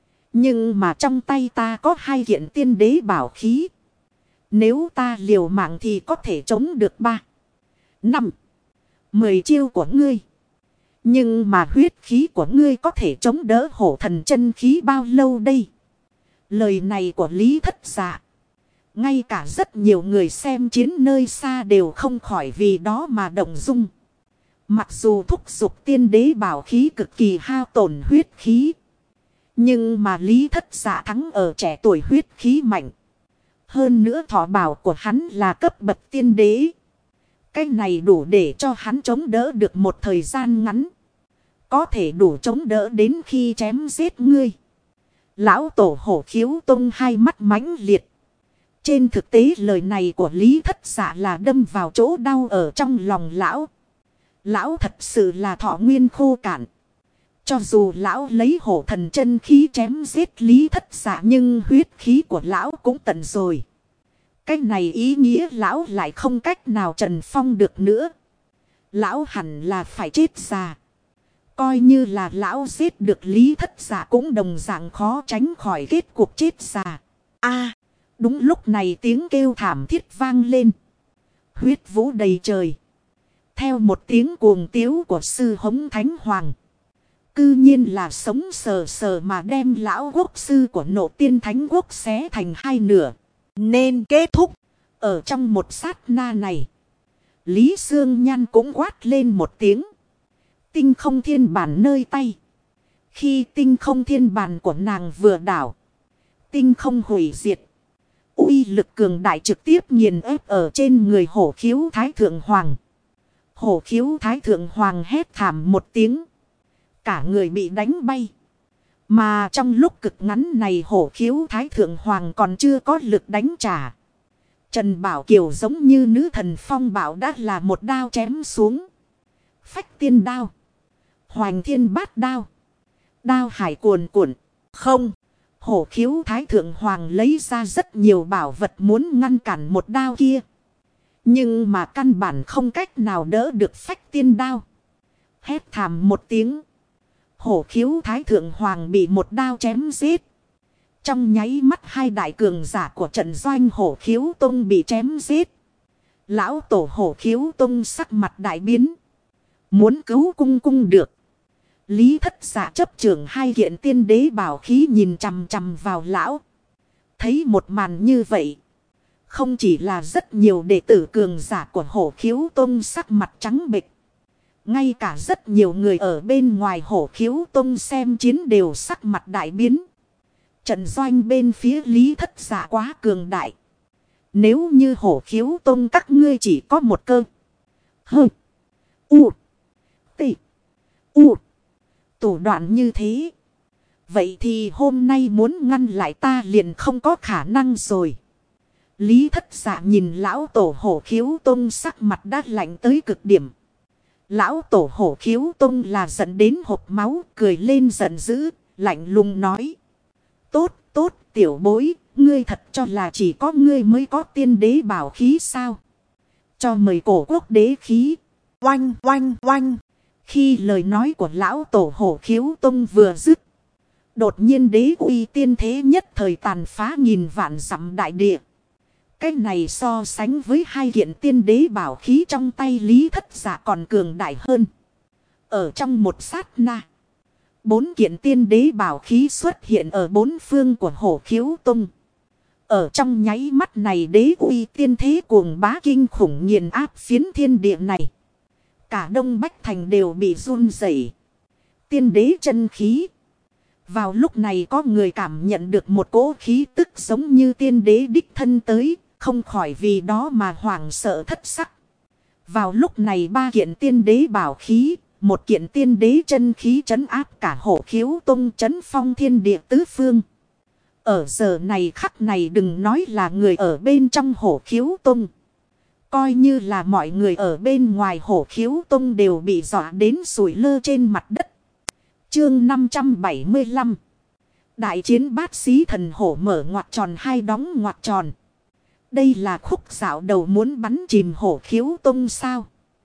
S1: Nhưng mà trong tay ta có 2 kiện tiên đế bảo khí. Nếu ta liều mạng thì có thể chống được 3, 5, 10 chiêu của ngươi. Nhưng mà huyết khí của ngươi có thể chống đỡ hổ thần chân khí bao lâu đây? Lời này của Lý Thất Dạ, ngay cả rất nhiều người xem chiến nơi xa đều không khỏi vì đó mà động dung. Mặc dù thúc giục tiên đế bảo khí cực kỳ hao tổn huyết khí, nhưng mà Lý Thất Dạ thắng ở trẻ tuổi huyết khí mạnh. Hơn nữa thọ bảo của hắn là cấp bậc tiên đế. Cái này đủ để cho hắn chống đỡ được một thời gian ngắn. Có thể đủ chống đỡ đến khi chém giết ngươi. Lão tổ Hổ Khiếu Tông hai mắt mãnh liệt. Trên thực tế lời này của Lý Thất Dạ là đâm vào chỗ đau ở trong lòng lão. Lão thật sự là thọ nguyên khô cạn. Cho dù lão lấy hổ thần chân khí chém giết Lý Thất Dạ nhưng huyết khí của lão cũng tận rồi. Cái này ý nghĩa lão lại không cách nào trần phong được nữa. Lão hẳn là phải chết già. Coi như là lão giết được Lý Thất Dạ cũng đồng dạng khó tránh khỏi kết cuộc chết già. Đúng lúc này tiếng kêu thảm thiết vang lên. Huyết vũ đầy trời. Theo một tiếng cuồng tiếu của sư Hống Thánh Hoàng. Cư nhiên là sống sờ sờ mà đem lão quốc sư của Nộ Tiên Thánh Quốc xé thành 2 nửa. Nên kết thúc. Ở trong một sát na này, Lý Sương Nhan cũng quát lên một tiếng. Tinh không thiên bản nơi tay. Khi tinh không thiên bản của nàng vừa đảo, tinh không hủy diệt. Uy lực cường đại trực tiếp nghiền ép ở trên người Hổ Khiếu Thái Thượng Hoàng. Hổ Khiếu Thái Thượng Hoàng hét thảm một tiếng. Cả người bị đánh bay. Mà trong lúc cực ngắn này Hổ Khiếu Thái Thượng Hoàng còn chưa có lực đánh trả. Trần Bảo Kiều giống như nữ thần phong bảo đã là một đao chém xuống. Phách tiên đao. Hoành thiên bát đao. Đao hải cuồn cuộn. Không. Hổ Khiếu Thái Thượng Hoàng lấy ra rất nhiều bảo vật muốn ngăn cản một đao kia. Nhưng mà căn bản không cách nào đỡ được phách tiên đao. Hét thảm một tiếng. Hổ Khiếu Thái Thượng Hoàng bị một đao chém giết. Trong nháy mắt 2 đại cường giả của trận doanh Hổ Khiếu Tông bị chém giết. Lão tổ Hổ Khiếu Tông sắc mặt đại biến. Muốn cứu cung được. Lý Thất Dạ chấp trưởng 2 kiện tiên đế bảo khí nhìn chằm chằm vào lão. Thấy một màn như vậy. Không chỉ là rất nhiều đệ tử cường giả của Hổ Khiếu Tông sắc mặt trắng bệch. Ngay cả rất nhiều người ở bên ngoài Hổ Khiếu Tông xem chiến đều sắc mặt đại biến. Trận doanh bên phía Lý Thất Dạ quá cường đại. Nếu như Hổ Khiếu Tông các ngươi chỉ có một cơ. Hơ. U. T. U. Thủ đoạn như thế. Vậy thì hôm nay muốn ngăn lại ta liền không có khả năng rồi. Lý Thất Dạ nhìn lão tổ Hổ Khiếu Tông sắc mặt đã lạnh tới cực điểm. Lão tổ Hổ Khiếu Tông là giận đến hộc máu, cười lên giận dữ, lạnh lùng nói. Tốt, tiểu bối, ngươi thật cho là chỉ có ngươi mới có tiên đế bảo khí sao? Cho mời cổ quốc đế khí. Oanh, oanh, oanh. Khi lời nói của lão tổ Hổ Khiếu Tông vừa dứt. Đột nhiên đế uy tiên thế nhất thời tàn phá nghìn vạn dặm đại địa. Cái này so sánh với 2 kiện tiên đế bảo khí trong tay Lý Thất Dạ còn cường đại hơn. Ở trong một sát na, 4 kiện tiên đế bảo khí xuất hiện ở 4 phương của Hổ Khiếu Tông. Ở trong nháy mắt này đế uy tiên thế cuồng bá kinh khủng nghiền áp phiến thiên địa này. Cả Đông Bách Thành đều bị run rẩy. Tiên đế chân khí. Vào lúc này có người cảm nhận được một cỗ khí tức giống như tiên đế đích thân tới. Không khỏi vì đó mà hoảng sợ thất sắc. Vào lúc này ba kiện tiên đế bảo khí. Một kiện tiên đế chân khí trấn áp cả Hổ Khiếu Tông, trấn phong thiên địa tứ phương. Ở giờ này khắc này đừng nói là người ở bên trong Hổ Khiếu Tông. Coi như là mọi người ở bên ngoài Hổ Khiếu Tông đều bị dọa đến sủi lơ trên mặt đất. Chương 575. Đại chiến bát xí thần hổ mở ngoặc tròn hai đóng ngoặc tròn. Đây là khúc dạo đầu muốn bắn chìm Hổ Khiếu Tông sao?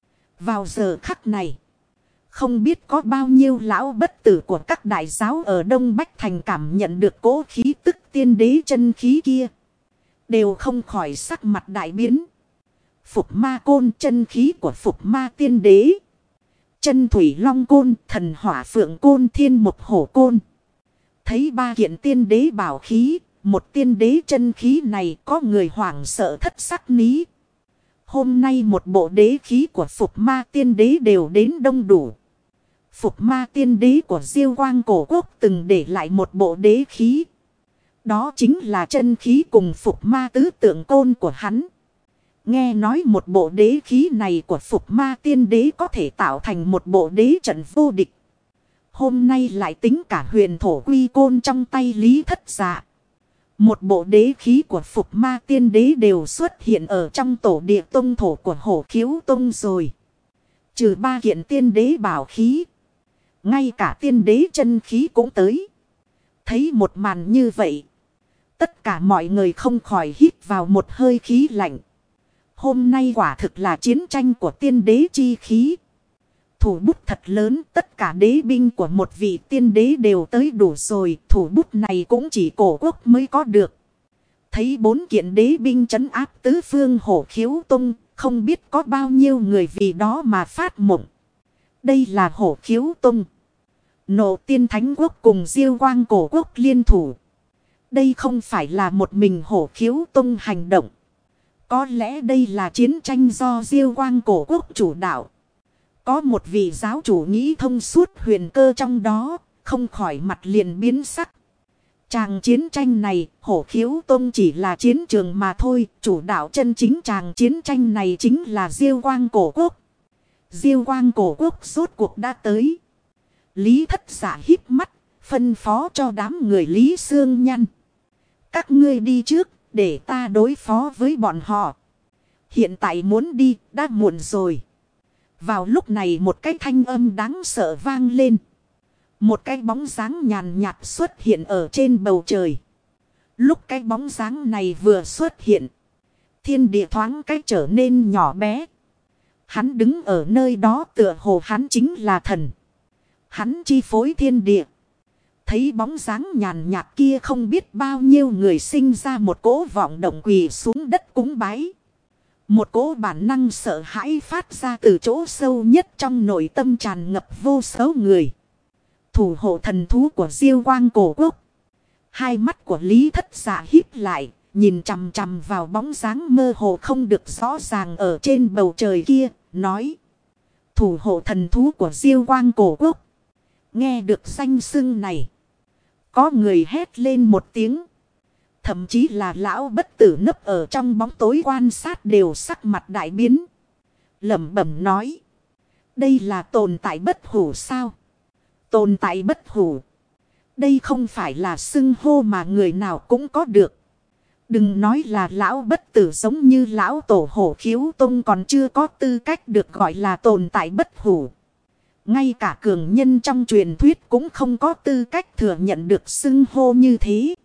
S1: Vào giờ khắc này, không biết có bao nhiêu lão bất tử của các đại giáo ở Đông Bách Thành cảm nhận được cỗ khí tức tiên đế chân khí kia. Đều không khỏi sắc mặt đại biến. Phục ma côn, chân khí của phục ma tiên đế. Chân thủy long côn, thần hỏa phượng côn, thiên mục hổ côn. Thấy ba kiện tiên đế bảo khí, một tiên đế chân khí này có người hoảng sợ thất sắc ní. Hôm nay một bộ đế khí của phục ma tiên đế đều đến đông đủ. Phục ma tiên đế của Diêu Quang Cổ Quốc từng để lại một bộ đế khí. Đó chính là chân khí cùng phục ma tứ tượng côn của hắn. Nghe nói một bộ đế khí này của phục ma tiên đế có thể tạo thành một bộ đế trận vô địch. Hôm nay lại tính cả huyền thổ quy côn trong tay Lý Thất Dạ. Một bộ đế khí của phục ma tiên đế đều xuất hiện ở trong tổ địa tông thổ của Hổ Khiếu Tông rồi. Trừ ba kiện tiên đế bảo khí. Ngay cả tiên đế chân khí cũng tới. Thấy một màn như vậy. Tất cả mọi người không khỏi hít vào một hơi khí lạnh. Hôm nay quả thực là chiến tranh của tiên đế chi khí. Thủ bút thật lớn, tất cả đế binh của một vị tiên đế đều tới đủ rồi. Thủ bút này cũng chỉ cổ quốc mới có được. Thấy bốn kiện đế binh trấn áp tứ phương Hổ Khiếu Tông, không biết có bao nhiêu người vì đó mà phát mộng. Đây là Hổ Khiếu Tông. Nộ Tiên Thánh Quốc cùng Diêu Quang Cổ Quốc liên thủ. Đây không phải là một mình Hổ Khiếu Tông hành động. Có lẽ đây là chiến tranh do Diêu Quang Cổ Quốc chủ đạo. Có một vị giáo chủ nghĩ thông suốt huyền cơ trong đó, không khỏi mặt liền biến sắc. Tràng chiến tranh này, Hổ Khiếu Tông chỉ là chiến trường mà thôi, chủ đạo chân chính tràng chiến tranh này chính là Diêu Quang Cổ Quốc. Diêu Quang Cổ Quốc rốt cuộc đã tới. Lý Thất Dạ híp mắt, phân phó cho đám người Lý Xương Nhăn. Các ngươi đi trước, để ta đối phó với bọn họ. Hiện tại muốn đi, đã muộn rồi. Vào lúc này một cái thanh âm đáng sợ vang lên. Một cái bóng dáng nhàn nhạt xuất hiện ở trên bầu trời. Lúc cái bóng dáng này vừa xuất hiện, thiên địa thoáng cái trở nên nhỏ bé. Hắn đứng ở nơi đó tựa hồ hắn chính là thần. Hắn chi phối thiên địa. Thấy bóng dáng nhàn nhạt kia không biết bao nhiêu người sinh ra một cỗ vọng động quỳ xuống đất cúng bái. Một cỗ bản năng sợ hãi phát ra từ chỗ sâu nhất trong nội tâm tràn ngập vô số người. Thủ hộ thần thú của Diêu Quang Cổ Quốc. Hai mắt của Lý Thất Dạ híp lại, nhìn chằm chằm vào bóng dáng mơ hồ không được rõ ràng ở trên bầu trời kia, nói. Thủ hộ thần thú của Diêu Quang Cổ Quốc. Nghe được danh xưng này. Có người hét lên một tiếng. Thậm chí là lão bất tử nấp ở trong bóng tối quan sát đều sắc mặt đại biến. Lẩm bẩm nói. Đây là tồn tại bất hủ sao? Tồn tại bất hủ. Đây không phải là xưng hô mà người nào cũng có được. Đừng nói là lão bất tử giống như lão tổ Hổ Khiếu Tông còn chưa có tư cách được gọi là tồn tại bất hủ. Ngay cả cường nhân trong truyền thuyết cũng không có tư cách thừa nhận được xưng hô như thế.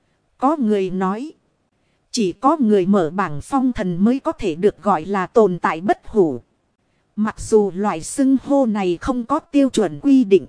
S1: Có người nói. Chỉ có người mở bảng phong thần mới có thể được gọi là tồn tại bất hủ. Mặc dù loại xưng hô này không có tiêu chuẩn quy định.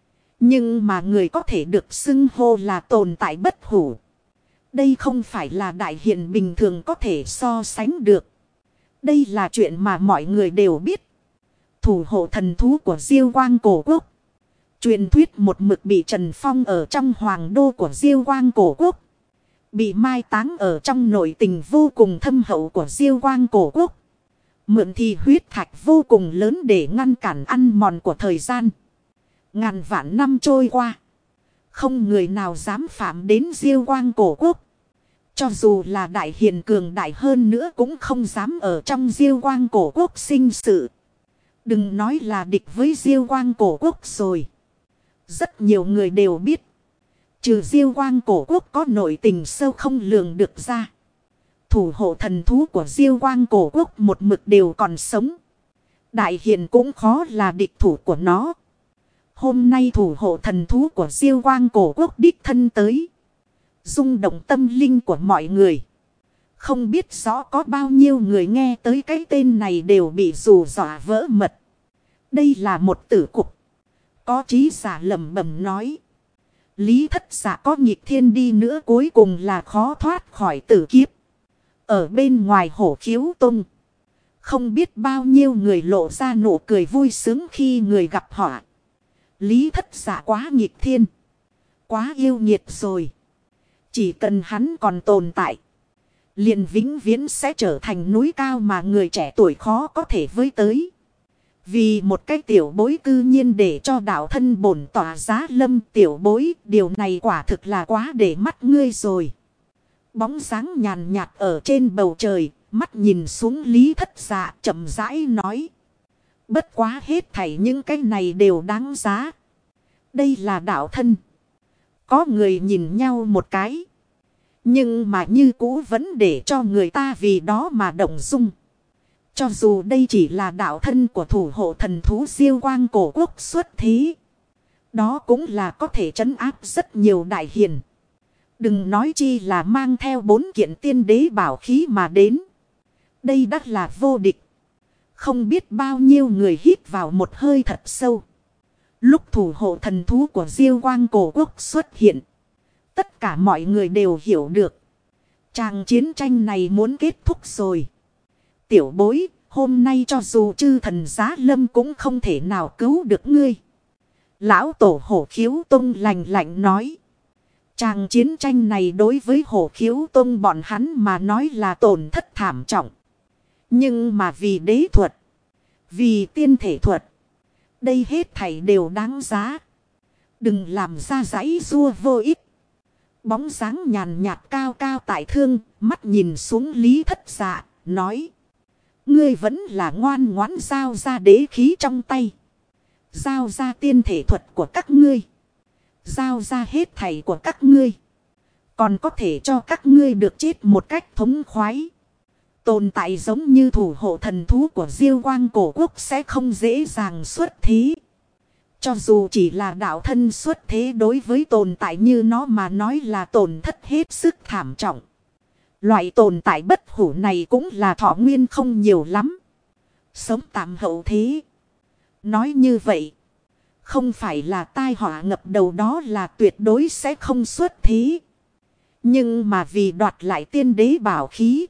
S1: Nhưng mà người có thể được xưng hô là tồn tại bất hủ. Đây không phải là đại hiền bình thường có thể so sánh được. Đây là chuyện mà mọi người đều biết. Thủ hộ thần thú của Diêu Quang Cổ Quốc. Truyền thuyết một mực bị trần phong ở trong hoàng đô của Diêu Quang Cổ Quốc. Bị mai táng ở trong nội tình vô cùng thâm hậu của Diêu Quang Cổ Quốc. Mượn thì huyết thạch vô cùng lớn để ngăn cản ăn mòn của thời gian. Ngàn vạn năm trôi qua. Không người nào dám phạm đến Diêu Quang cổ quốc. Cho dù là đại hiền cường đại hơn nữa cũng không dám ở trong Diêu Quang cổ quốc sinh sự. Đừng nói là địch với Diêu Quang cổ quốc rồi. Rất nhiều người đều biết. Trừ Diêu Quang cổ quốc có nội tình sâu không lường được ra. Thủ hộ thần thú của Diêu Quang cổ quốc một mực đều còn sống. Đại hiền cũng khó là địch thủ của nó. Hôm nay thủ hộ thần thú của Diêu Quang cổ quốc đích thân tới. Rung động tâm linh của mọi người. Không biết rõ có bao nhiêu người nghe tới cái tên này đều bị rù dọa vỡ mật. Đây là một tử cục. Có trí giả lẩm bẩm nói. Lý Thất Dạ có nghịch thiên đi nữa cuối cùng là khó thoát khỏi tử kiếp. Ở bên ngoài Hổ Khiếu Tông. Không biết bao nhiêu người lộ ra nụ cười vui sướng khi người gặp họ. Lý Thất Dạ quá nghịch thiên. Quá yêu nghiệt rồi. Chỉ cần hắn còn tồn tại. Liền vĩnh viễn sẽ trở thành núi cao mà người trẻ tuổi khó có thể với tới. Vì một cái tiểu bối cư nhiên để cho đạo thân bổn tỏa giá lâm tiểu bối. Điều này quả thực là quá để mắt ngươi rồi. Bóng dáng nhàn nhạt ở trên bầu trời. Mắt nhìn xuống Lý Thất Dạ chậm rãi nói. Bất quá hết thảy những cái này đều đáng giá. Đây là đạo thân. Có người nhìn nhau một cái. Nhưng mà như cũ vẫn để cho người ta vì đó mà động dung. Cho dù đây chỉ là đạo thân của thủ hộ thần thú Diêu Quang cổ quốc xuất thế. Đó cũng là có thể trấn áp rất nhiều đại hiền. Đừng nói chi là mang theo 4 kiện tiên đế bảo khí mà đến. Đây đắt là vô địch. Không biết bao nhiêu người hít vào một hơi thật sâu. Lúc thủ hộ thần thú của Diêu Quang cổ quốc xuất hiện. Tất cả mọi người đều hiểu được. Tràng chiến tranh này muốn kết thúc rồi. Tiểu bối, hôm nay cho dù chư thần giá lâm cũng không thể nào cứu được ngươi. Lão tổ Hổ Khiếu Tông lạnh lạnh nói. Tràng chiến tranh này đối với Hổ Khiếu Tông bọn hắn mà nói là tổn thất thảm trọng. Nhưng mà vì đế thuật, vì tiên thể thuật, đây hết thảy đều đáng giá. Đừng làm ra giãy giụa vô ích. Bóng dáng nhàn nhạt cao cao tại thương, mắt nhìn xuống Lý Thất Dạ, nói. Ngươi vẫn là ngoan ngoãn giao ra đế khí trong tay. Giao ra tiên thể thuật của các ngươi. Giao ra hết thảy của các ngươi. Còn có thể cho các ngươi được chết một cách thống khoái. Tồn tại giống như thủ hộ thần thú của Diêu Quang cổ quốc sẽ không dễ dàng xuất thế. Cho dù chỉ là đạo thân xuất thế đối với tồn tại như nó mà nói là tổn thất hết sức thảm trọng. Loại tồn tại bất hủ này cũng là thọ nguyên không nhiều lắm. Sống tạm hậu thế. Nói như vậy. Không phải là tai họa ngập đầu đó là tuyệt đối sẽ không xuất thế. Nhưng mà vì đoạt lại tiên đế bảo khí.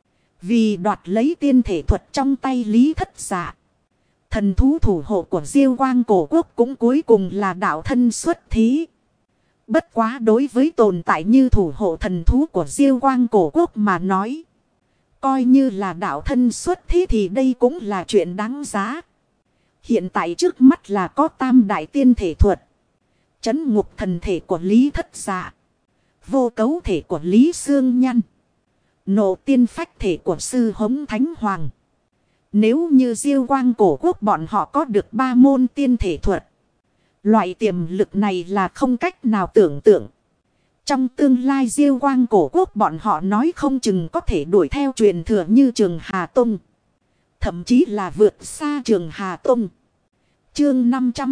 S1: Vì đoạt lấy tiên thể thuật trong tay Lý Thất Dạ. Thần thú thủ hộ của Diêu Quang cổ quốc cũng cuối cùng là đạo thân xuất thế. Bất quá đối với tồn tại như thủ hộ thần thú của Diêu Quang cổ quốc mà nói. Coi như là đạo thân xuất thế thì đây cũng là chuyện đáng giá. Hiện tại trước mắt là có tam đại tiên thể thuật. Trấn ngục thần thể của Lý Thất Dạ. Vô cấu thể của Lý Sương Nhăn. Nộ tiên phách thể của Sư Hống Thánh Hoàng. Nếu như Diêu Quang cổ quốc bọn họ có được 3 môn tiên thể thuật. Loại tiềm lực này là không cách nào tưởng tượng. Trong tương lai Diêu Quang cổ quốc bọn họ nói không chừng có thể đuổi theo truyền thừa như Trường Hà Tông. Thậm chí là vượt xa Trường Hà Tông. Chương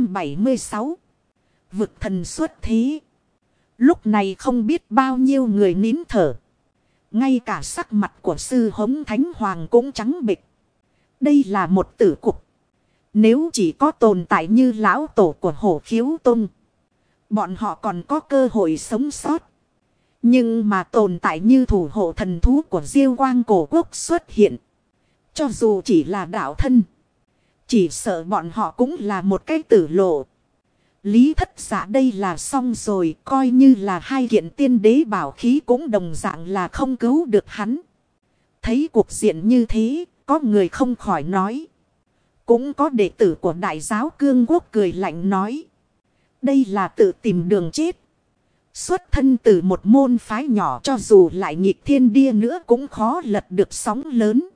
S1: 576. Vực thần xuất thế. Lúc này không biết bao nhiêu người nín thở. Ngay cả sắc mặt của Sư Hống Thánh Hoàng cũng trắng bệch. Đây là một tử cục. Nếu chỉ có tồn tại như lão tổ của Hổ Khiếu Tông. Bọn họ còn có cơ hội sống sót. Nhưng mà tồn tại như thủ hộ thần thú của Diêu Quang cổ quốc xuất hiện. Cho dù chỉ là đạo thân. Chỉ sợ bọn họ cũng là một cái tử lộ. Lý Thất Dạ đây là xong rồi. Coi như là 2 kiện tiên đế bảo khí cũng đồng dạng là không cứu được hắn. Thấy cuộc diện như thế. Có người không khỏi nói. Cũng có đệ tử của đại giáo Cương Quốc cười lạnh nói. Đây là tự tìm đường chết. Xuất thân từ một môn phái nhỏ, cho dù lại nghịch thiên địa nữa cũng khó lật được sóng lớn.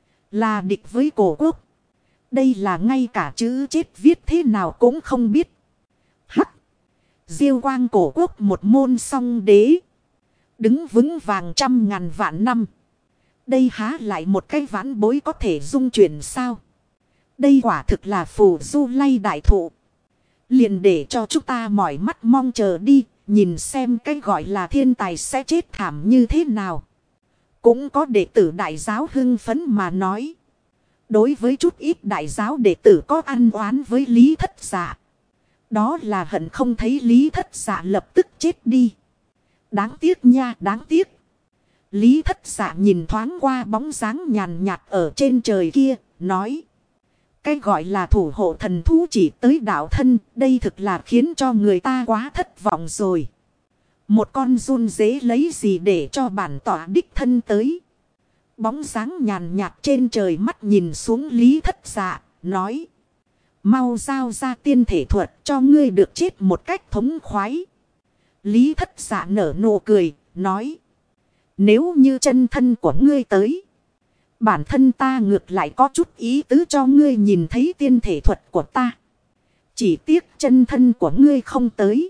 S1: Là địch với cổ quốc. Đây là ngay cả chữ chết viết thế nào cũng không biết. Hắc. Diêu quang cổ quốc một môn song đế. Đứng vững vàng 100.000 vạn năm. Đây há lại một cái vãn bối có thể dung chuyển sao? Đây quả thực là phù du lay đại thụ. Liền để cho chúng ta mỏi mắt mong chờ đi. Nhìn xem cái gọi là thiên tài sẽ chết thảm như thế nào. Cũng có đệ tử đại giáo hưng phấn mà nói. Đối với chút ít đại giáo đệ tử có ăn oán với Lý Thất Dạ. Đó là hận không thấy Lý Thất Dạ lập tức chết đi. Đáng tiếc nha, đáng tiếc. Lý Thất Dạ nhìn thoáng qua bóng dáng nhàn nhạt ở trên trời kia, nói. Cái gọi là thủ hộ thần thú chỉ tới đạo thân, đây thực là khiến cho người ta quá thất vọng rồi. Một con run dế lấy gì để cho bản tỏa đích thân tới. Bóng dáng nhàn nhạt trên trời mắt nhìn xuống Lý Thất Dạ, nói. Mau giao ra tiên thể thuật cho ngươi được chết một cách thống khoái. Lý Thất Dạ nở nụ cười, nói. Nếu như chân thân của ngươi tới. Bản thân ta ngược lại có chút ý tứ cho ngươi nhìn thấy tiên thể thuật của ta. Chỉ tiếc chân thân của ngươi không tới.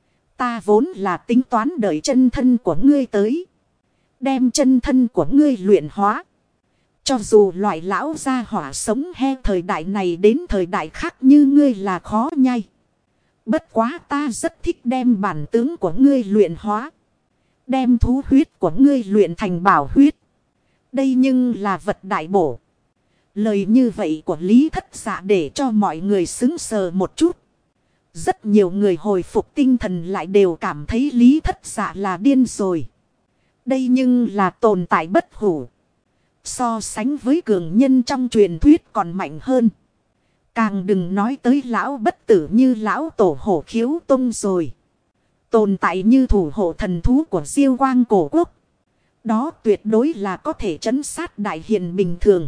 S1: Ta vốn là tính toán đợi chân thân của ngươi tới. Đem chân thân của ngươi luyện hóa. Cho dù loại lão gia hỏa sống he thời đại này đến thời đại khác như ngươi là khó nhai. Bất quá ta rất thích đem bản tướng của ngươi luyện hóa. Đem thú huyết của ngươi luyện thành bảo huyết. Đây nhưng là vật đại bổ. Lời như vậy của Lý Thất Dạ để cho mọi người sững sờ một chút. Rất nhiều người hồi phục tinh thần lại đều cảm thấy Lý Thất Dạ là điên rồi. Đây nhưng là tồn tại bất hủ. So sánh với cường nhân trong truyền thuyết còn mạnh hơn. Càng đừng nói tới lão bất tử như lão tổ hổ khiếu tông rồi. Tồn tại như thủ hộ thần thú của Diêu quang cổ quốc. Đó tuyệt đối là có thể trấn sát đại hiền bình thường.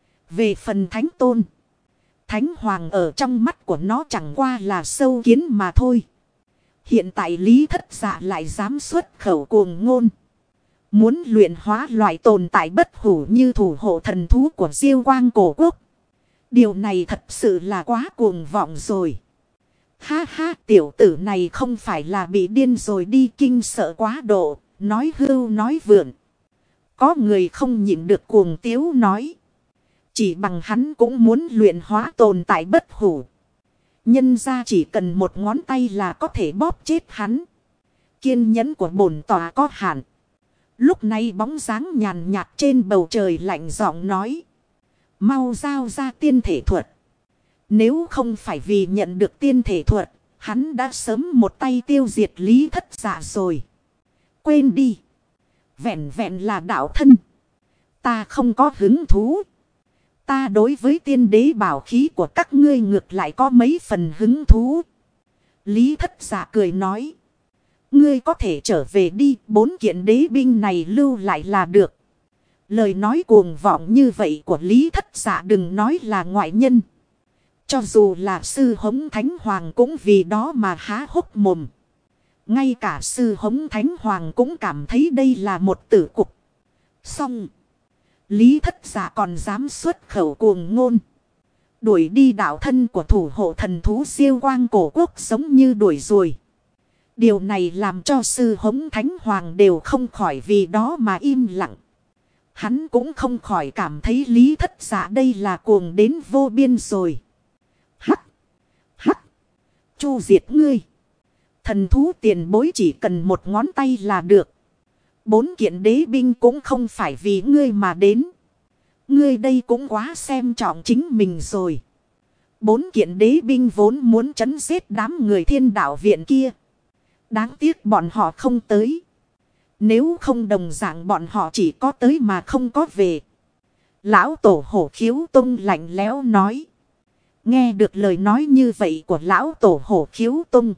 S1: Về phần thánh tôn. Thánh hoàng ở trong mắt của nó chẳng qua là sâu kiến mà thôi. Hiện tại Lý Thất Dạ lại dám xuất khẩu cuồng ngôn. Muốn luyện hóa loại tồn tại bất hủ như thủ hộ thần thú của Diêu quang cổ quốc. Điều này thật sự là quá cuồng vọng rồi. Ha ha, tiểu tử này không phải là bị điên rồi đi, kinh sợ quá độ, nói hưu nói vượn. Có người không nhịn được cuồng tiếu nói. Chỉ bằng hắn cũng muốn luyện hóa tồn tại bất hủ. Nhân ra chỉ cần một ngón tay là có thể bóp chết hắn. Kiên nhẫn của bổn tòa có hạn. Lúc này bóng dáng nhàn nhạt trên bầu trời lạnh giọng nói. Mau giao ra tiên thể thuật. Nếu không phải vì nhận được tiên thể thuật, hắn đã sớm một tay tiêu diệt Lý Thất Dạ rồi. Quên đi. Vẹn vẹn là đạo thân. Ta không có hứng thú. Ta đối với tiên đế bảo khí của các ngươi ngược lại có mấy phần hứng thú. Lý Thất Dạ cười nói. Ngươi có thể trở về đi, 4 kiện đế binh này lưu lại là được. Lời nói cuồng vọng như vậy của Lý Thất Dạ đừng nói là ngoại nhân. Cho dù là sư hống thánh hoàng cũng vì đó mà há hốc mồm. Ngay cả sư hống thánh hoàng cũng cảm thấy đây là một tử cục. Xong. Lý Thất Dạ còn dám xuất khẩu cuồng ngôn. Đuổi đi đạo thân của thủ hộ thần thú Diêu quang cổ quốc giống như đuổi ruồi. Điều này làm cho sư hống thánh hoàng đều không khỏi vì đó mà im lặng. Hắn cũng không khỏi cảm thấy Lý Thất Dạ đây là cuồng đến vô biên rồi. Hắc. Hắc. Chu diệt ngươi. Thần thú tiền bối chỉ cần một ngón tay là được. 4 kiện đế binh cũng không phải vì ngươi mà đến. Ngươi đây cũng quá xem trọng chính mình rồi. 4 kiện đế binh vốn muốn trấn giết đám người thiên đạo viện kia. Đáng tiếc bọn họ không tới. Nếu không đồng dạng bọn họ chỉ có tới mà không có về. Lão tổ hổ khiếu tông lạnh lẽo nói. Nghe được lời nói như vậy của lão tổ hổ khiếu tông.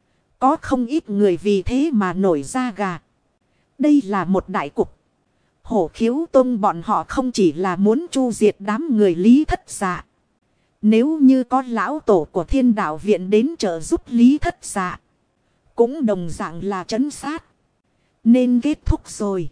S1: Có không ít người vì thế mà nổi da gà. Đây là một đại cục. Hổ khiếu tông bọn họ không chỉ là muốn chu diệt đám người Lý Thất Dạ. Nếu như có lão tổ của Thiên Đạo Viện đến trợ giúp Lý Thất Dạ, cũng đồng dạng là trấn sát. Nên kết thúc rồi.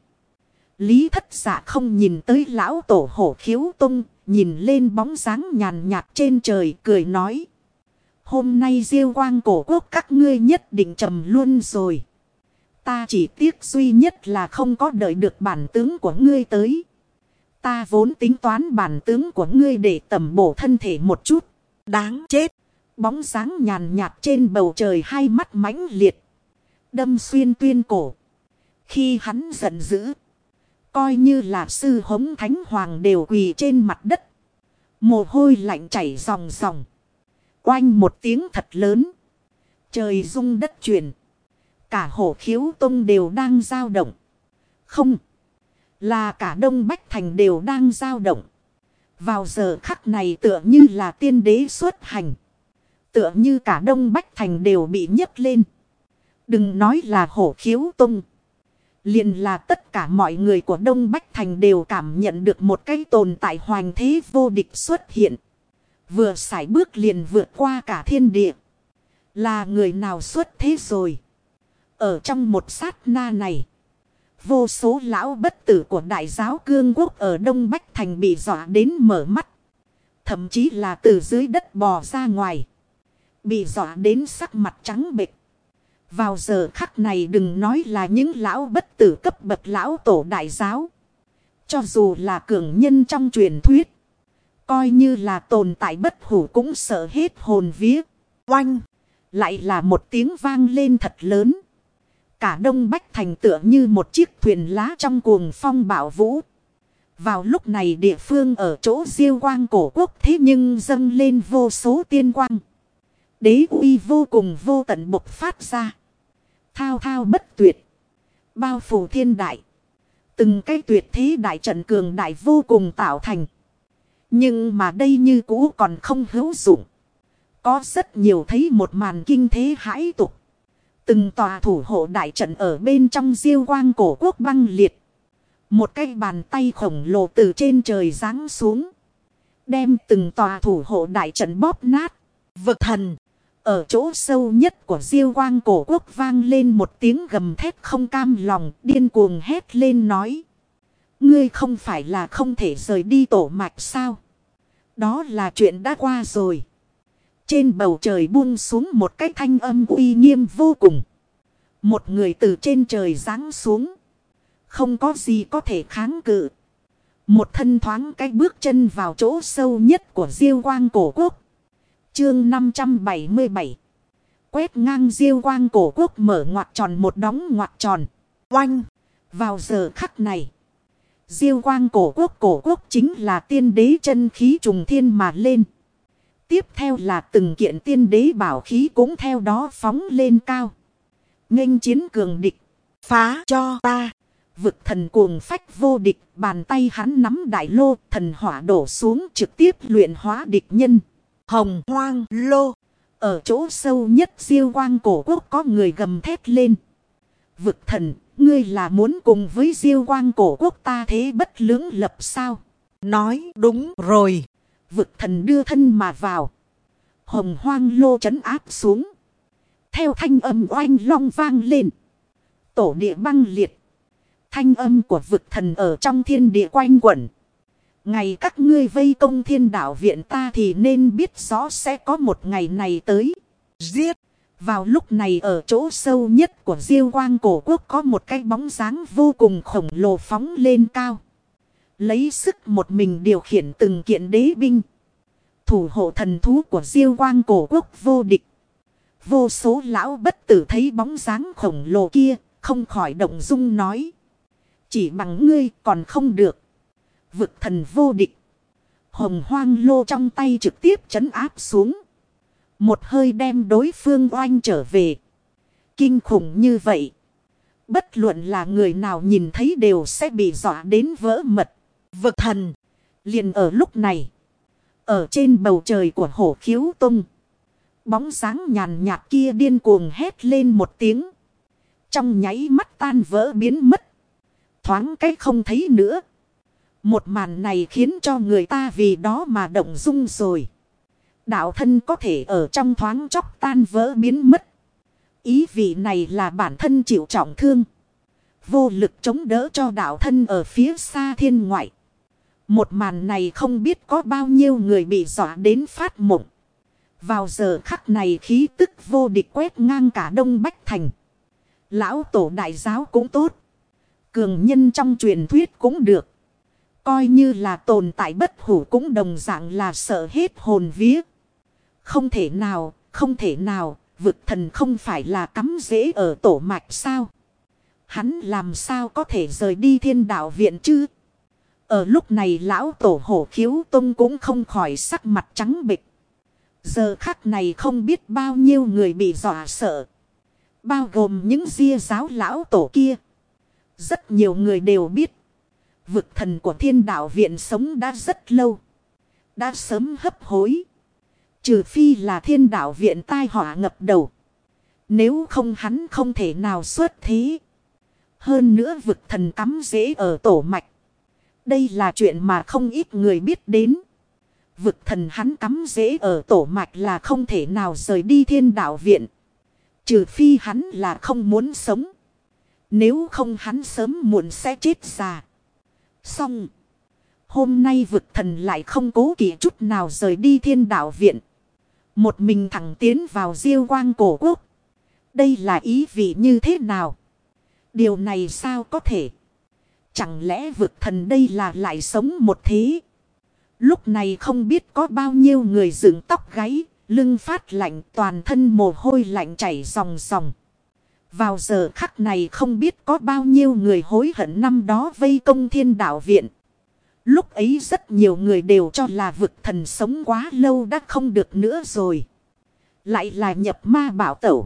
S1: Lý Thất Dạ không nhìn tới lão tổ Hổ khiếu tông, nhìn lên bóng dáng nhàn nhạt trên trời, cười nói. Hôm nay Diêu Quang cổ quốc các ngươi nhất định trầm luôn rồi. Ta chỉ tiếc duy nhất là không có đợi được bản tướng của ngươi tới. Ta vốn tính toán bản tướng của ngươi để tẩm bổ thân thể một chút. Đáng chết. Bóng dáng nhàn nhạt trên bầu trời, hai mắt mãnh liệt, đâm xuyên tuyên cổ. Khi hắn giận dữ, coi như là sư hống thánh hoàng đều quỳ trên mặt đất. Mồ hôi lạnh chảy ròng ròng. Oanh một tiếng thật lớn, trời rung đất chuyển. Cả Hổ khiếu tông đều đang dao động. Không, là cả Đông Bách Thành đều đang dao động. Vào giờ khắc này tựa như là tiên đế xuất hành. Tựa như cả Đông Bách Thành đều bị nhấc lên. Đừng nói là Hổ khiếu tông, liền là tất cả mọi người của Đông Bách Thành đều cảm nhận được một cái tồn tại hoành thế vô địch xuất hiện. Vừa sải bước liền vượt qua cả thiên địa. Là người nào xuất thế rồi? Ở trong một sát na này, vô số lão bất tử của Đại giáo Cương Quốc ở Đông Bách Thành bị dọa đến mở mắt. Thậm chí là từ dưới đất bò ra ngoài, bị dọa đến sắc mặt trắng bệch. Vào giờ khắc này đừng nói là những lão bất tử cấp bậc lão tổ Đại giáo. Cho dù là cường nhân trong truyền thuyết, coi như là tồn tại bất hủ cũng sợ hết hồn vía. Oanh! Lại là một tiếng vang lên thật lớn. Cả Đông Bách Thành tựa như một chiếc thuyền lá trong cuồng phong bão vũ. Vào lúc này địa phương ở chỗ Diêu Quang cổ quốc thế nhưng dâng lên vô số tiên quang. Đế uy vô cùng vô tận bộc phát ra. Thao thao bất tuyệt, bao phủ thiên đại. Từng cái tuyệt thế đại trận cường đại vô cùng tạo thành. Nhưng mà đây như cũ còn không hữu dụng. Có rất nhiều thấy một màn kinh thế hãi tục. Từng tòa thủ hộ đại trận ở bên trong Diêu Quang cổ quốc băng liệt. Một cái bàn tay khổng lồ từ trên trời giáng xuống, đem từng tòa thủ hộ đại trận bóp nát. Vực thần. Ở chỗ sâu nhất của Diêu Quang cổ quốc vang lên một tiếng gầm thét không cam lòng, điên cuồng hét lên nói. Ngươi không phải là không thể rời đi tổ mạch sao? Đó là chuyện đã qua rồi. Trên bầu trời buông xuống một cái thanh âm uy nghiêm vô cùng. Một người từ trên trời giáng xuống, không có gì có thể kháng cự. Một thân thoáng cái bước chân vào chỗ sâu nhất của Diêu Quang cổ quốc. Chương 577. Quét ngang Diêu Quang cổ quốc, mở ngoặc tròn một đóng ngoặc tròn. Oanh! Vào giờ khắc này, Diêu Quang cổ quốc chính là tiên đế chân khí trùng thiên mà lên. Tiếp theo là từng kiện tiên đế bảo khí cũng theo đó phóng lên cao. Nghênh chiến cường địch. Phá cho ta! Vực thần cuồng phách vô địch, bàn tay hắn nắm đại lô, thần hỏa đổ xuống trực tiếp luyện hóa địch nhân. Hồng hoang lô. Ở chỗ sâu nhất Diêu Quang cổ quốc có người gầm thét lên. Vực thần, ngươi là muốn cùng với Diêu Quang cổ quốc ta thế bất lưỡng lập sao? Nói đúng rồi. Vực thần đưa thân mà vào. Hồng hoang lô trấn áp xuống. Theo thanh âm oanh long vang lên, tổ địa băng liệt. Thanh âm của vực thần ở trong thiên địa quanh quẩn. Ngày các ngươi vây công Thiên Đạo Viện ta thì nên biết rõ sẽ có một ngày này tới. Giết! Vào lúc này ở chỗ sâu nhất của Diêu Quang cổ quốc có một cái bóng dáng vô cùng khổng lồ phóng lên cao. Lấy sức một mình điều khiển từng kiện đế binh. Thủ hộ thần thú của Diêu Quang cổ quốc vô địch. Vô số lão bất tử thấy bóng dáng khổng lồ kia, không khỏi động dung nói. Chỉ bằng ngươi còn không được. Vực thần vô địch. Hồng hoang lô trong tay trực tiếp trấn áp xuống. Một hơi đem đối phương oanh trở về. Kinh khủng như vậy, bất luận là người nào nhìn thấy đều sẽ bị dọa đến vỡ mật. Vực thần. Liền ở lúc này, ở trên bầu trời của Hổ khiếu tông, bóng dáng nhàn nhạt kia điên cuồng hét lên một tiếng. Trong nháy mắt tan vỡ biến mất. thoáng cách không thấy nữa. Một màn này khiến cho người ta vì đó mà động dung rồi. Đạo thân có thể ở trong thoáng chốc tan vỡ biến mất. Ý vị này là bản thân chịu trọng thương. Vô lực chống đỡ cho đạo thân ở phía xa thiên ngoại. Một màn này không biết có bao nhiêu người bị dọa đến phát mộng. Vào giờ khắc này khí tức vô địch quét ngang cả Đông Bách Thành. Lão tổ đại giáo cũng tốt. Cường nhân trong truyền thuyết cũng được. Coi như là tồn tại bất hủ cũng đồng dạng là sợ hết hồn vía. Không thể nào, không thể nào, vực thần không phải là cắm rễ ở tổ mạch sao? Hắn làm sao có thể rời đi thiên đạo viện chứ? Ở lúc này lão tổ Hổ Khiếu Tông cũng không khỏi sắc mặt trắng bệch. Giờ khắc này không biết bao nhiêu người bị dọa sợ. Bao gồm những ria giáo lão tổ kia. Rất nhiều người đều biết. Vực thần của thiên đạo viện sống đã rất lâu. Đã sớm hấp hối. Trừ phi là thiên đạo viện tai họa ngập đầu. Nếu không hắn không thể nào xuất thế. Hơn nữa vực thần cắm rễ ở tổ mạch. Đây là chuyện mà không ít người biết đến. Vực thần hắn cắm rễ ở tổ mạch là không thể nào rời đi thiên đạo viện. Trừ phi hắn là không muốn sống. Nếu không hắn sớm muộn sẽ chết già. Xong. Hôm nay vực thần lại không cố kỵ chút nào rời đi thiên đạo viện. Một mình thẳng tiến vào Diêu Quang cổ quốc. Đây là ý vị như thế nào? Điều này sao có thể? Chẳng lẽ vực thần đây là lại sống một thế? Lúc này không biết có bao nhiêu người dựng tóc gáy, lưng phát lạnh, toàn thân mồ hôi lạnh chảy ròng ròng. Vào giờ khắc này không biết có bao nhiêu người hối hận năm đó vây công thiên đạo viện. Lúc ấy rất nhiều người đều cho là vực thần sống quá lâu đã không được nữa rồi. Lại là nhập ma bảo tẩu.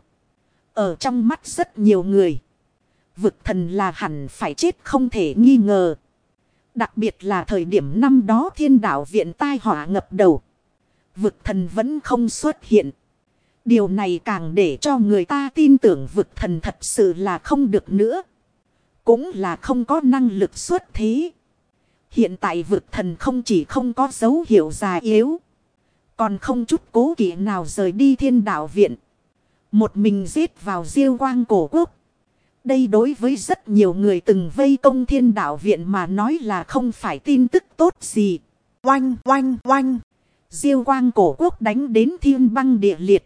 S1: Ở trong mắt rất nhiều người. Vực thần là hẳn phải chết không thể nghi ngờ. Đặc biệt là thời điểm năm đó thiên đạo viện tai họa ngập đầu. Vực thần vẫn không xuất hiện. Điều này càng để cho người ta tin tưởng vực thần thật sự là không được nữa. Cũng là không có năng lực xuất thế. Hiện tại vực thần không chỉ không có dấu hiệu già yếu. Còn không chút cố kỵ nào rời đi thiên đạo viện. Một mình giết vào Diêu Quang cổ quốc. Đây đối với rất nhiều người từng vây công thiên đạo viện mà nói là không phải tin tức tốt gì. Oanh oanh oanh. Diêu Quang cổ quốc đánh đến thiên băng địa liệt.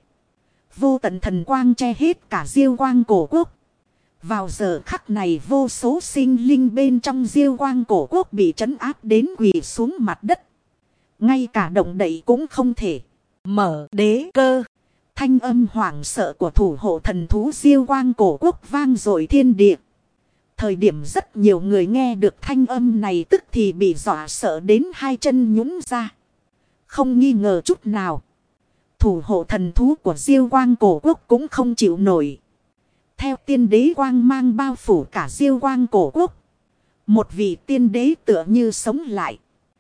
S1: Vô tận thần quang che hết cả Diêu Quang cổ quốc. Vào giờ khắc này vô số sinh linh bên trong Diêu Quang cổ quốc bị trấn áp đến quỳ xuống mặt đất. Ngay cả động đậy cũng không thể. Mở đế cơ. Thanh âm hoảng sợ của thủ hộ thần thú Diêu Quang cổ quốc vang dội thiên địa. Thời điểm rất nhiều người nghe được thanh âm này tức thì bị dọa sợ đến hai chân nhũn ra. Không nghi ngờ chút nào. Thủ hộ thần thú của Diêu Quang cổ quốc cũng không chịu nổi. Theo tiên đế quang mang bao phủ cả Diêu Quang cổ quốc. Một vị tiên đế tựa như sống lại.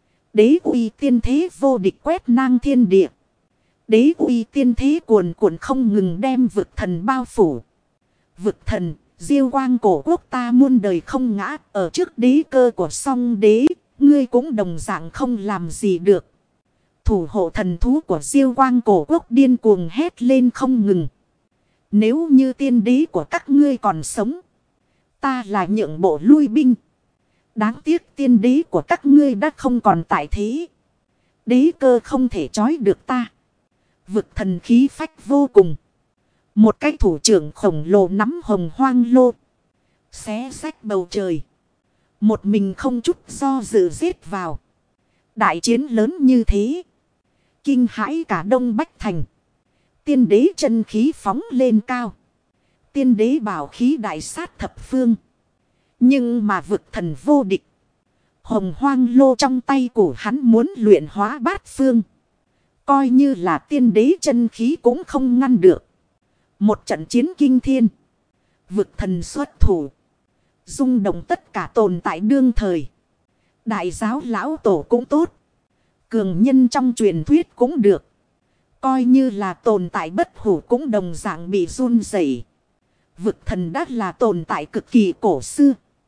S1: Đế uy tiên thế vô địch quét ngang thiên địa. Đế uy tiên thế cuồn cuộn không ngừng đem vực thần bao phủ. Vực thần, Diêu Quang cổ quốc ta muôn đời không ngã. Ở trước đế cơ của song đế, ngươi cũng đồng dạng không làm gì được. Thủ hộ thần thú của Diêu Quang cổ quốc điên cuồng hét lên không ngừng. Nếu như tiên đế của các ngươi còn sống, ta là nhượng bộ lui binh. Đáng tiếc tiên đế của các ngươi đã không còn tại thế. Đế cơ không thể trói được ta. Vực thần khí phách vô cùng. Một cái thủ trưởng khổng lồ nắm hồng hoang lô. Xé xách bầu trời. Một mình không chút do dự giết vào. Đại chiến lớn như thế. Kinh hãi cả Đông Bách Thành. Tiên đế chân khí phóng lên cao. Tiên đế bảo khí đại sát thập phương. Nhưng mà vực thần vô địch. Hồng hoang lô trong tay của hắn muốn luyện hóa bát phương. Coi như là tiên đế chân khí cũng không ngăn được. Một trận chiến kinh thiên. Vực thần xuất thủ. Rung động tất cả tồn tại đương thời. Đại giáo lão tổ cũng tốt. Cường nhân trong truyền thuyết cũng được. Coi như là tồn tại bất hủ cũng đồng dạng bị run rẩy. Vực thần đã là tồn tại cực kỳ cổ xưa.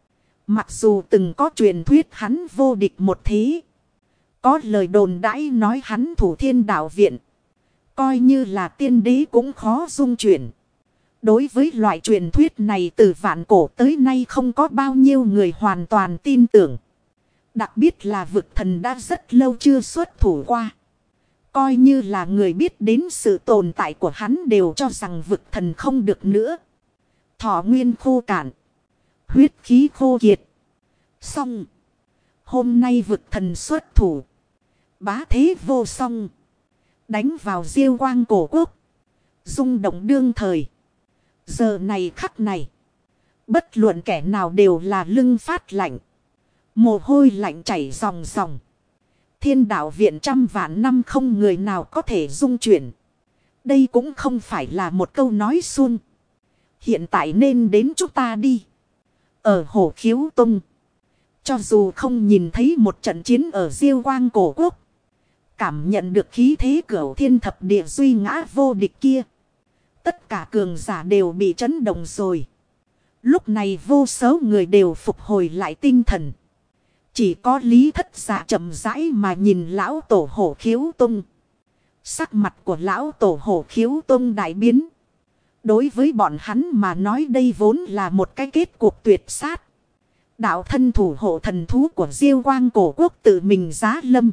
S1: Mặc dù từng có truyền thuyết hắn vô địch một thế. Có lời đồn đãi nói hắn thủ thiên đạo viện. Coi như là tiên đế cũng khó dung chuyển. Đối với loại truyền thuyết này từ vạn cổ tới nay không có bao nhiêu người hoàn toàn tin tưởng. Đặc biệt là vực thần đã rất lâu chưa xuất thủ qua. Coi như là người biết đến sự tồn tại của hắn đều cho rằng vực thần không được nữa. Thọ nguyên khô cạn. Huyết khí khô kiệt. Xong. Hôm nay vực thần xuất thủ. Bá thế vô song. Đánh vào Diêu Quang cổ quốc. Rung động đương thời. Giờ này khắc này. Bất luận kẻ nào đều là lưng phát lạnh. Mồ hôi lạnh chảy ròng ròng. Thiên đạo viện trăm vạn năm không người nào có thể dung chuyển. Đây cũng không phải là một câu nói suông. Hiện tại nên đến chúng ta đi. Ở Hổ Khiếu Tông. Cho dù không nhìn thấy một trận chiến ở Diêu Quang cổ quốc. Cảm nhận được khí thế cửu thiên thập địa duy ngã vô địch kia. Tất cả cường giả đều bị chấn động rồi. Lúc này vô số người đều phục hồi lại tinh thần. Chỉ có Lý Thất Dạ chậm rãi mà nhìn lão tổ Hổ Khiếu Tông. Sắc mặt của lão tổ Hổ Khiếu Tông đại biến. Đối với bọn hắn mà nói đây vốn là một cái kết cuộc tuyệt sát. Đạo thân thủ hộ thần thú của Diêu Quang cổ quốc tự mình giá lâm.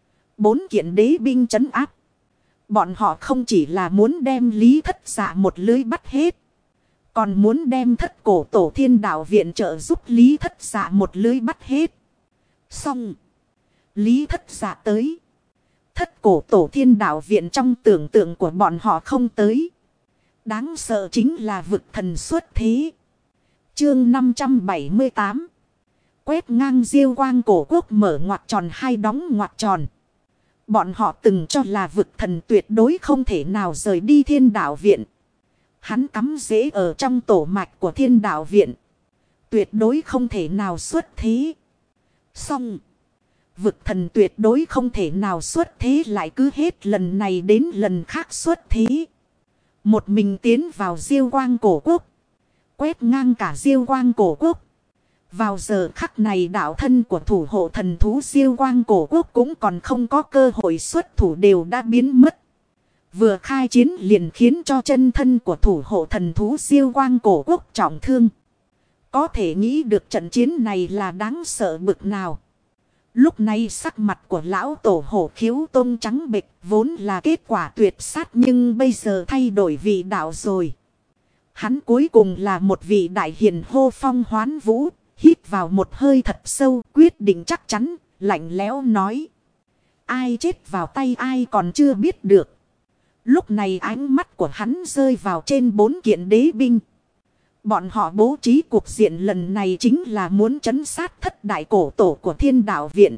S1: 4 kiện đế binh trấn áp. Bọn họ không chỉ là muốn đem Lý Thất Dạ một lưới bắt hết. Còn muốn đem thất cổ tổ thiên đạo viện trợ giúp Lý Thất Dạ một lưới bắt hết. Xong. Lý Thất Dạ tới. Thất cổ tổ thiên đạo viện trong tưởng tượng của bọn họ không tới. Đáng sợ chính là vực thần xuất thế. Chương 578. Quét ngang Diêu Quang cổ quốc mở ngoặc tròn hay đóng ngoặc tròn. Bọn họ từng cho là vực thần tuyệt đối không thể nào rời đi thiên đạo viện. Hắn cắm rễ ở trong tổ mạch của thiên đạo viện. Tuyệt đối không thể nào xuất thế. Xong. Vực thần tuyệt đối không thể nào xuất thế lại cứ hết lần này đến lần khác xuất thế. Một mình tiến vào Diêu Quang cổ quốc. Quét ngang cả Diêu Quang cổ quốc. Vào giờ khắc này đạo thân của thủ hộ thần thú Diêu Quang cổ quốc cũng còn không có cơ hội xuất thủ đều đã biến mất. Vừa khai chiến liền khiến cho chân thân của thủ hộ thần thú Diêu Quang cổ quốc trọng thương. Có thể nghĩ được trận chiến này là đáng sợ bực nào. Lúc này sắc mặt của lão tổ Hổ Khiếu Tông trắng bệch vốn là kết quả tuyệt sát nhưng bây giờ thay đổi vị đạo rồi. Hắn cuối cùng là một vị đại hiền hô phong hoán vũ, hít vào một hơi thật sâu quyết định chắc chắn, lạnh lẽo nói. Ai chết vào tay ai còn chưa biết được. Lúc này ánh mắt của hắn rơi vào trên 4 kiện đế binh. Bọn họ bố trí cuộc diện lần này chính là muốn trấn sát thất đại cổ tổ của thiên đạo viện.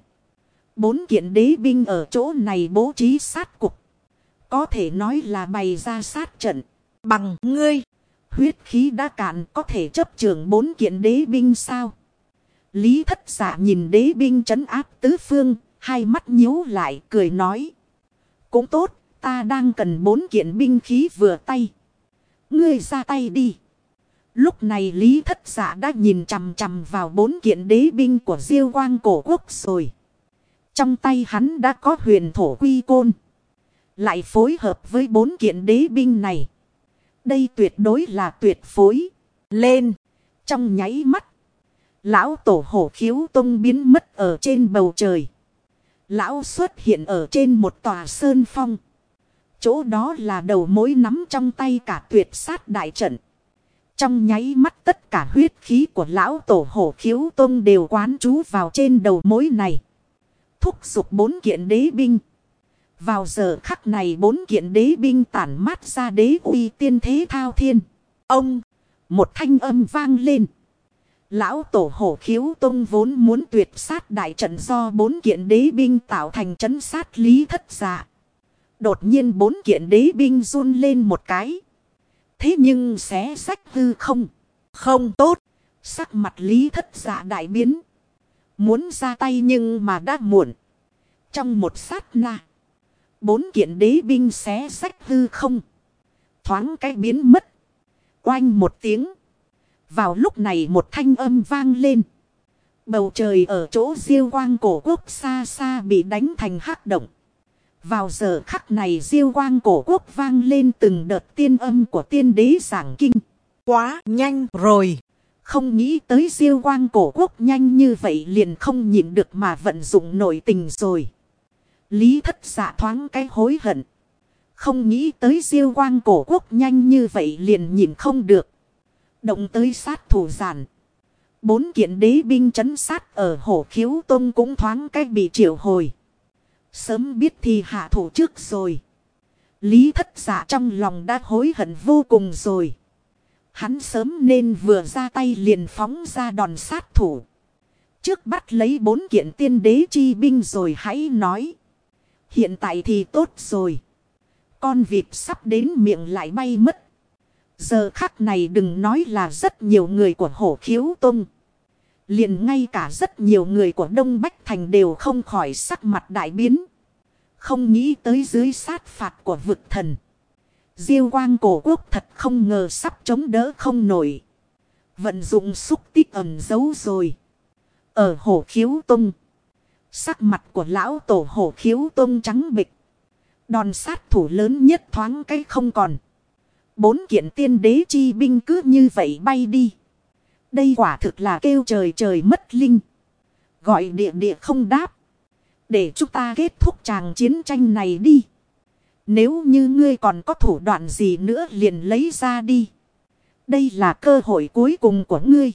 S1: 4 kiện đế binh ở chỗ này bố trí sát cục. Có thể nói là bày ra sát trận. Bằng ngươi. Huyết khí đã cạn có thể chấp trường 4 kiện đế binh sao? Lý Thất Dạ nhìn đế binh trấn áp tứ phương. Hai mắt nhíu lại cười nói. Cũng tốt, ta đang cần 4 kiện binh khí vừa tay. Ngươi ra tay đi. Lúc này Lý Thất Dạ đã nhìn chằm chằm vào 4 kiện đế binh của Diêu Quang cổ quốc rồi. Trong tay hắn đã có huyền thổ quy côn. Lại phối hợp với 4 kiện đế binh này. Đây tuyệt đối là tuyệt phối. Lên. Trong nháy mắt. Lão tổ Hổ Khiếu Tông biến mất ở trên bầu trời. Lão xuất hiện ở trên một tòa sơn phong. Chỗ đó là đầu mối nắm trong tay cả tuyệt sát đại trận. Trong nháy mắt tất cả huyết khí của lão tổ Hổ Khiếu Tông đều quán trú vào trên đầu mối này. Thúc giục 4 kiện đế binh. Vào giờ khắc này 4 kiện đế binh tản mát ra đế uy tiên thế thao thiên. Ông, một thanh âm vang lên. Lão tổ Hổ Khiếu Tông vốn muốn tuyệt sát đại trận do 4 kiện đế binh tạo thành trấn sát Lý Thất Dạ. Đột nhiên 4 kiện đế binh run lên một cái. Thế nhưng xé rách hư không. Không tốt. Sắc mặt Lý Thất Dạ đại biến. Muốn ra tay nhưng mà đã muộn. Trong một sát na. 4 kiện đế binh xé rách hư không. Thoáng cái biến mất. Oanh một tiếng. Vào lúc này một thanh âm vang lên. Bầu trời ở chỗ Diêu Quang Cổ Quốc xa xa bị đánh thành hắc động. Vào giờ khắc này Diêu Quang Cổ Quốc vang lên từng đợt tiên âm của tiên đế giảng kinh.
S2: Quá nhanh rồi.
S1: Không nghĩ tới Diêu Quang Cổ Quốc nhanh như vậy liền không nhịn được mà vận dụng nội tình rồi. Lý Thất Dạ thoáng cái hối hận. Không nghĩ tới Diêu Quang Cổ Quốc nhanh như vậy liền nhịn không được. Động tới sát thủ giản. 4 kiện đế binh trấn sát ở Hổ Khiếu Tông cũng thoáng cách bị triệu hồi. Sớm biết thì hạ thủ trước rồi. Lý Thất Dạ trong lòng đã hối hận vô cùng rồi. Hắn sớm nên vừa ra tay liền phóng ra đòn sát thủ. Trước bắt lấy 4 kiện tiên đế chi binh rồi hãy nói. Hiện tại thì tốt rồi. Con vịt sắp đến miệng lại bay mất. Giờ khắc này đừng nói là rất nhiều người của Hổ Khiếu Tông. Liền ngay cả rất nhiều người của Đông Bách Thành đều không khỏi sắc mặt đại biến. Không nghĩ tới dưới sát phạt của vực thần. Diêu Quang Cổ Quốc thật không ngờ sắp chống đỡ không nổi. Vận dụng xúc tích ẩn giấu rồi. Ở Hổ Khiếu Tông. Sắc mặt của lão tổ Hổ Khiếu Tông trắng bệch. Đòn sát thủ lớn nhất thoáng cái không còn. 4 kiện tiên đế chi binh cứ như vậy bay đi. Đây quả thực là kêu trời trời mất linh. Gọi địa địa không đáp. Để chúng ta kết thúc tràng chiến tranh này đi. Nếu như ngươi còn có thủ đoạn gì nữa liền lấy ra đi. Đây là cơ hội cuối cùng của ngươi.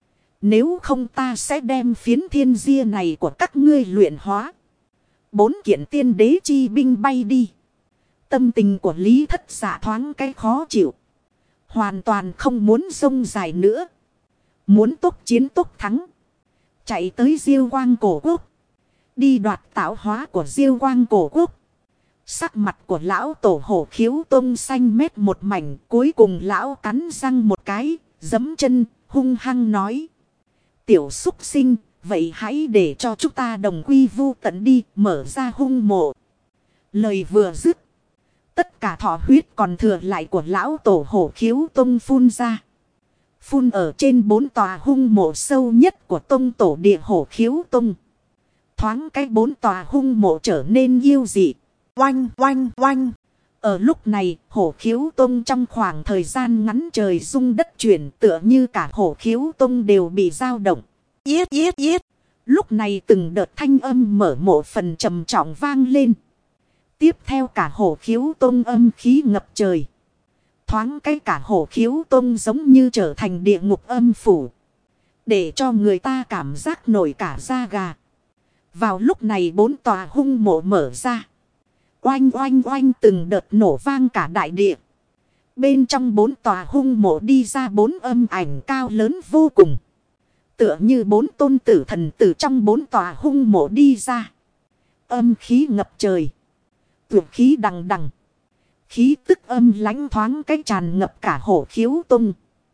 S1: Nếu không ta sẽ đem phiến thiên dia này của các ngươi luyện hóa. 4 kiện tiên đế chi binh bay đi. Tâm tình của Lý Thất Dạ thoáng cái khó chịu. Hoàn toàn không muốn xông dài nữa. Muốn tốc chiến tốc thắng. Chạy tới Diêu Quang Cổ Quốc. Đi đoạt tạo hóa của Diêu Quang Cổ Quốc. Sắc mặt của lão tổ Hổ Khiếu Tông xanh mét một mảnh. Cuối cùng lão cắn răng một cái. Giẫm chân hung hăng nói. Tiểu súc sinh. Vậy hãy để cho chúng ta đồng quy vu tận đi. Mở ra hung mộ. Lời vừa dứt. Tất cả thọ huyết còn thừa lại của lão tổ Hổ Khiếu Tông phun ra. Phun ở trên 4 tòa hung mộ sâu nhất của tông tổ địa Hổ Khiếu Tông. Thoáng cái 4 tòa hung mộ trở nên yêu dị. Oanh oanh oanh. Ở lúc này Hổ Khiếu Tông trong khoảng thời gian ngắn trời rung đất chuyển tựa như cả Hổ Khiếu Tông đều bị dao động. Yết yết yết. Lúc này từng đợt thanh âm mở mộ phần trầm trọng vang lên. Tiếp theo cả Hổ Khiếu Tông âm khí ngập trời. Thoáng cái cả Hổ Khiếu Tông giống như trở thành địa ngục âm phủ. Để cho người ta cảm giác nổi cả da gà. Vào lúc này 4 tòa hung mộ mở ra. Oanh oanh oanh từng đợt nổ vang cả đại địa. Bên trong 4 tòa hung mộ đi ra 4 âm ảnh cao lớn vô cùng. Tựa như 4 tôn tử thần từ trong 4 tòa hung mộ đi ra. Âm khí ngập trời. Tuyệt khí đằng đằng. Khí tức âm lãnh thoáng cách tràn ngập cả Hổ Khiếu Tông.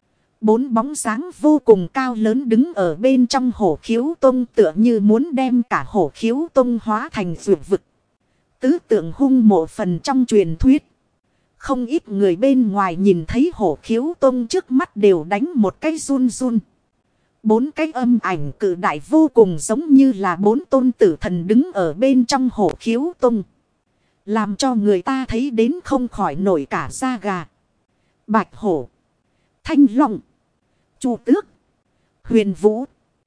S1: 4 bóng dáng vô cùng cao lớn đứng ở bên trong Hổ Khiếu Tông tựa như muốn đem cả Hổ Khiếu Tông hóa thành vượt vực. Tứ tượng hung mộ phần trong truyền thuyết. Không ít người bên ngoài nhìn thấy Hổ Khiếu Tông trước mắt đều đánh một cái run run. 4 cái âm ảnh cự đại vô cùng giống như là 4 tôn tử thần đứng ở bên trong Hổ Khiếu Tông. Làm cho người ta thấy đến không khỏi nổi cả da gà. Bạch hổ, thanh long, chu tước, huyền vũ.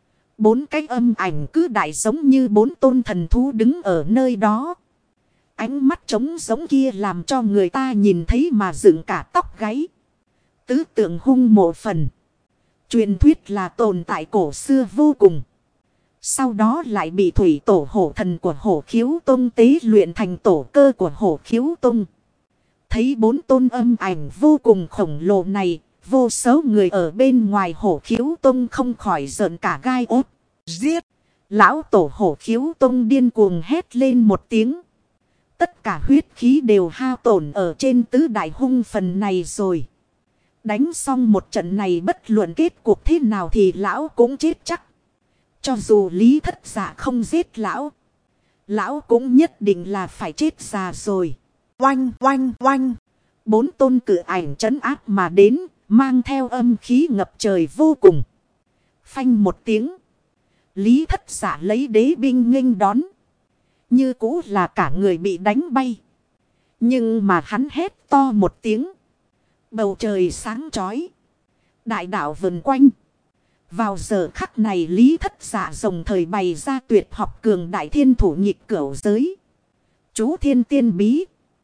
S1: 4 cái âm ảnh cứ đại giống như 4 tôn thần thú đứng ở nơi đó. Ánh mắt trống giống kia làm cho người ta nhìn thấy mà dựng cả tóc gáy. Tứ tượng hung mộ phần. Truyền thuyết là tồn tại cổ xưa vô cùng. Sau đó lại bị thủy tổ hổ thần của Hổ Khiếu Tông tế luyện thành tổ cơ của Hổ Khiếu Tông. Thấy 4 tôn âm ảnh vô cùng khổng lồ này, vô số người ở bên ngoài Hổ Khiếu Tông không khỏi giận cả gai ốt. Giết! Lão tổ Hổ Khiếu Tông điên cuồng hét lên một tiếng. Tất cả huyết khí đều hao tổn ở trên tứ đại hung phần này rồi. Đánh xong một trận này bất luận kết cuộc thế nào thì lão cũng chết chắc. Cho dù Lý Thất Dạ không giết lão. Lão cũng nhất định là phải chết già rồi. Oanh oanh oanh. 4 tôn cự ảnh trấn áp mà đến. Mang theo âm khí ngập trời vô cùng. Phanh một tiếng. Lý Thất Dạ lấy đế binh nghênh đón. Như cũ là cả người bị đánh bay. Nhưng mà hắn hét to một tiếng. Bầu trời sáng chói. Đại đạo vần quanh. Vào giờ khắc này Lý Thất Dạ rồng thời bày ra tuyệt học cường đại thiên thủ nhịp cửu giới. Chú thiên tiên bí.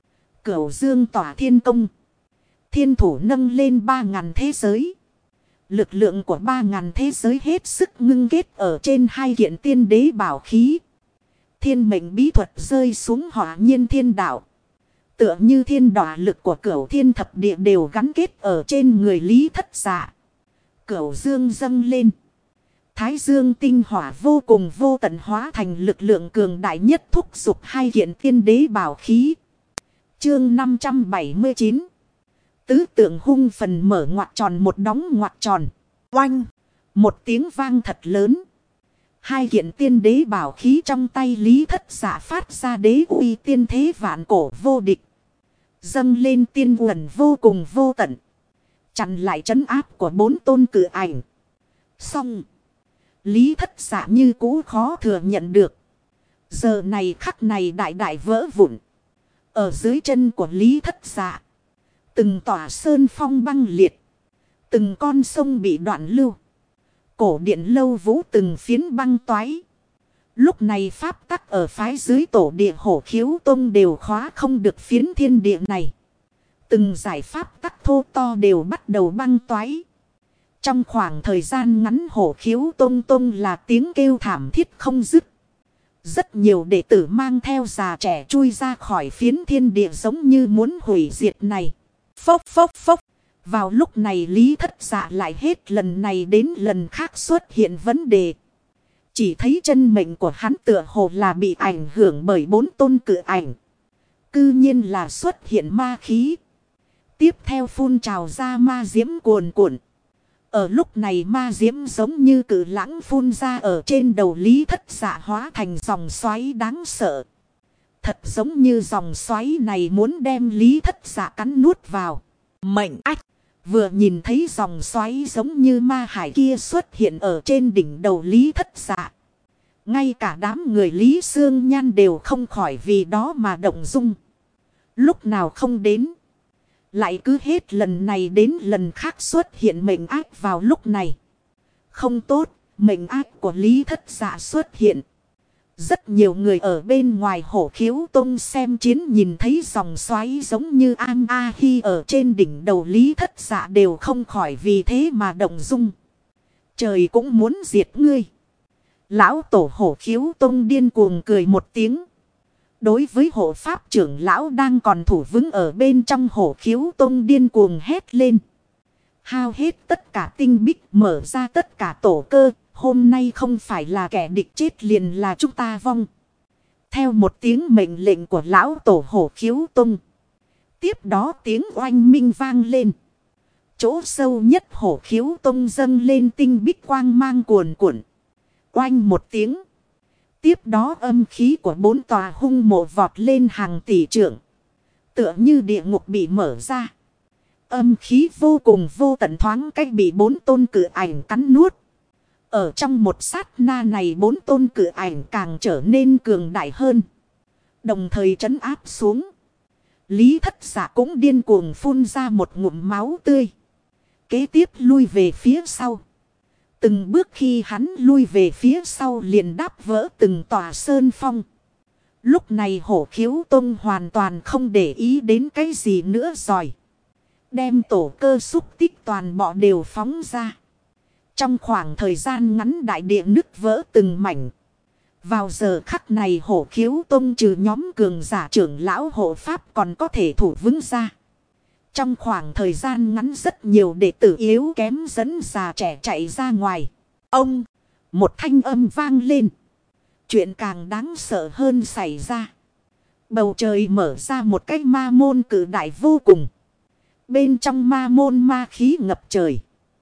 S1: Cửu dương tỏa thiên công. Thiên thủ nâng lên 3.000 thế giới. Lực lượng của 3.000 thế giới hết sức ngưng kết ở trên hai kiện tiên đế bảo khí. Thiên mệnh bí thuật rơi xuống hỏa nhiên thiên đạo. Tựa như thiên đọa lực của cửu thiên thập địa đều gắn kết ở trên người Lý Thất Dạ. Cửu dương dâng lên. Thái dương tinh hỏa vô cùng vô tận hóa thành lực lượng cường đại nhất thúc giục hai kiện tiên đế bảo khí. Chương 579. Tứ tượng hung phần mở ngoặc tròn một đóng ngoặc tròn. Oanh. Một tiếng vang thật lớn. Hai kiện tiên đế bảo khí trong tay Lý Thất Dạ phát ra đế uy tiên thế vạn cổ vô địch. Dâng lên tiên uẩn vô cùng vô tận. Chặn lại trấn áp của 4 tôn cử ảnh. Xong. Lý Thất Dạ như cũ khó thừa nhận được. Giờ này khắc này đại đại vỡ vụn. Ở dưới chân của Lý Thất Dạ. Từng tòa sơn phong băng liệt. Từng con sông bị đoạn lưu. Cổ điện lâu vũ từng phiến băng toái. Lúc này pháp tắc ở phái dưới tổ địa Hổ Khiếu Tông đều khóa không được phiến thiên địa này. Từng giải pháp tắc thô to đều bắt đầu băng toái. Trong khoảng thời gian ngắn Hổ Khiếu Tông là tiếng kêu thảm thiết không dứt. Rất nhiều đệ tử mang theo già trẻ chui ra khỏi phiến thiên địa giống như muốn hủy diệt này. Phốc phốc phốc. Vào lúc này Lý Thất Dạ lại hết lần này đến lần khác xuất hiện vấn đề. Chỉ thấy chân mệnh của hắn tựa hồ là bị ảnh hưởng bởi 4 tôn cự ảnh. Cư nhiên là xuất hiện ma khí. Tiếp theo phun trào ra ma diễm cuồn cuộn. Ở lúc này ma diễm giống như cự lãng phun ra ở trên đầu Lý Thất Dạ hóa thành dòng xoáy đáng sợ. Thật giống như dòng xoáy này muốn đem Lý Thất Dạ cắn nuốt vào. Mệnh ách. Vừa nhìn thấy dòng xoáy giống như ma hải kia xuất hiện ở trên đỉnh đầu Lý Thất Dạ. Ngay cả đám người Lý Xương Nhan đều không khỏi vì đó mà động dung. Lúc nào không đến. Lại cứ hết lần này đến lần khác xuất hiện mệnh ác vào lúc này. Không tốt, mệnh ác của Lý Thất Dạ xuất hiện. Rất nhiều người ở bên ngoài Hổ Khiếu Tông xem chiến nhìn thấy dòng xoáy giống như An A Hi ở trên đỉnh đầu Lý Thất Dạ đều không khỏi vì thế mà động dung. Trời cũng muốn diệt ngươi. Lão tổ Hổ Khiếu Tông điên cuồng cười một tiếng. Đối với hộ pháp trưởng lão đang còn thủ vững ở bên trong Hổ Khiếu Tông điên cuồng hét lên. Hao hết tất cả tinh bích, mở ra tất cả tổ cơ. Hôm nay không phải là kẻ địch chết liền là chúng ta vong. Theo một tiếng mệnh lệnh của lão tổ Hổ Khiếu Tông. Tiếp đó tiếng oanh minh vang lên. Chỗ sâu nhất Hổ Khiếu Tông dâng lên tinh bích quang mang cuồn cuộn. Oanh một tiếng. Tiếp đó âm khí của 4 tòa hung mộ vọt lên hàng tỷ trượng. Tựa như địa ngục bị mở ra. Âm khí vô cùng vô tận thoáng cách bị 4 tôn cự ảnh cắn nuốt. Ở trong một sát na này 4 tôn cự ảnh càng trở nên cường đại hơn. Đồng thời trấn áp xuống. Lý Thất Dạ cũng điên cuồng phun ra một ngụm máu tươi. Kế tiếp lui về phía sau. Từng bước khi hắn lui về phía sau liền đáp vỡ từng tòa sơn phong. Lúc này Hổ Khiếu Tông hoàn toàn không để ý đến cái gì nữa rồi. Đem tổ cơ xúc tích toàn bộ đều phóng ra. Trong khoảng thời gian ngắn đại địa nứt vỡ từng mảnh. Vào giờ khắc này Hổ Khiếu Tông trừ nhóm cường giả trưởng lão hộ pháp còn có thể thủ vững ra. Trong khoảng thời gian ngắn rất nhiều đệ tử yếu kém dẫn già trẻ chạy ra ngoài. Ông, một thanh âm vang lên. Chuyện càng đáng sợ hơn xảy ra. Bầu trời mở ra một cái ma môn cử đại vô cùng. Bên trong ma môn ma khí ngập trời.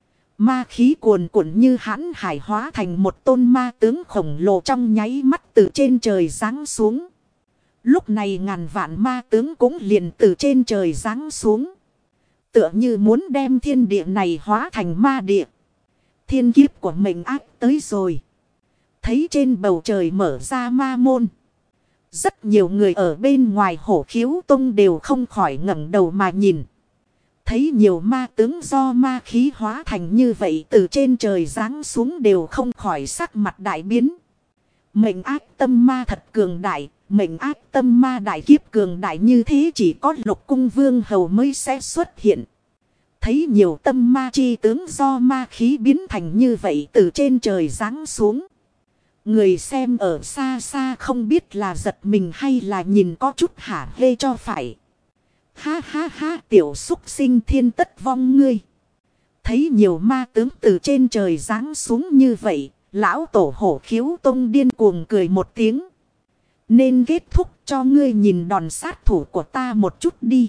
S1: Ma khí cuồn cuộn như hãn hải hóa thành một tôn ma tướng khổng lồ trong nháy mắt từ trên trời giáng xuống. Lúc này ngàn vạn ma tướng cũng liền từ trên trời giáng xuống. Tựa như muốn đem thiên địa này hóa thành ma địa. Thiên kiếp của mệnh ác tới rồi. Thấy trên bầu trời mở ra ma môn. Rất nhiều người ở bên ngoài Hổ Khiếu Tông đều không khỏi ngẩng đầu mà nhìn. Thấy nhiều ma tướng do ma khí hóa thành như vậy từ trên trời giáng xuống đều không khỏi sắc mặt đại biến. Mệnh ác tâm ma thật cường đại, mệnh ác tâm ma đại kiếp cường đại như thế chỉ có Lục Cung Vương Hầu mới sẽ xuất hiện. Thấy nhiều tâm ma chi tướng do ma khí biến thành như vậy từ trên trời giáng xuống. Người xem ở xa xa không biết là giật mình hay là nhìn có chút hả hê cho phải. Ha ha ha, tiểu súc sinh thiên tất vong ngươi. Thấy nhiều ma tướng từ trên trời giáng xuống như vậy, lão tổ Hổ Khiếu Tông điên cuồng cười một tiếng. Nên kết thúc cho ngươi nhìn đòn sát thủ của ta một chút đi.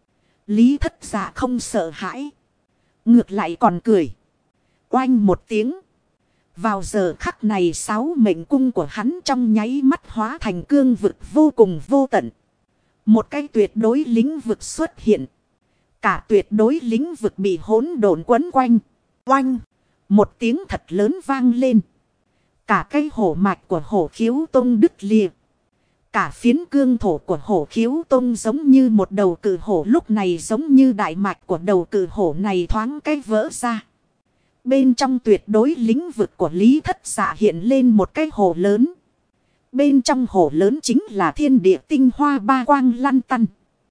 S1: Lý Thất Dạ không sợ hãi. Ngược lại còn cười. Oanh một tiếng. Vào giờ khắc này 6 mệnh cung của hắn trong nháy mắt hóa thành cương vực vô cùng vô tận. Một cái tuyệt đối lĩnh vực xuất hiện. Cả tuyệt đối lĩnh vực bị hỗn độn quấn quanh. Oanh. Một tiếng thật lớn vang lên. Cả cái hổ mạch của Hổ Khiếu Tông đứt lìa. Cả phiến cương thổ của Hổ Khiếu Tông giống như một đầu cự hổ, lúc này giống như đại mạch của đầu cự hổ này thoáng cái vỡ ra. Bên trong tuyệt đối lĩnh vực của Lý Thất Dạ hiện lên một cái hồ lớn. Bên trong hồ lớn chính là thiên địa tinh hoa ba quang lăn tăn.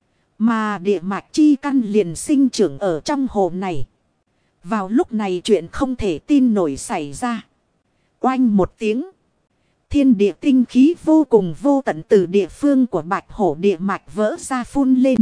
S1: Mà địa mạch chi căn liền sinh trưởng ở trong hồ này. Vào lúc này chuyện không thể tin nổi xảy ra. Oanh một tiếng. Thiên địa tinh khí vô cùng vô tận từ địa phương của Bạch Hổ địa mạch vỡ ra phun lên.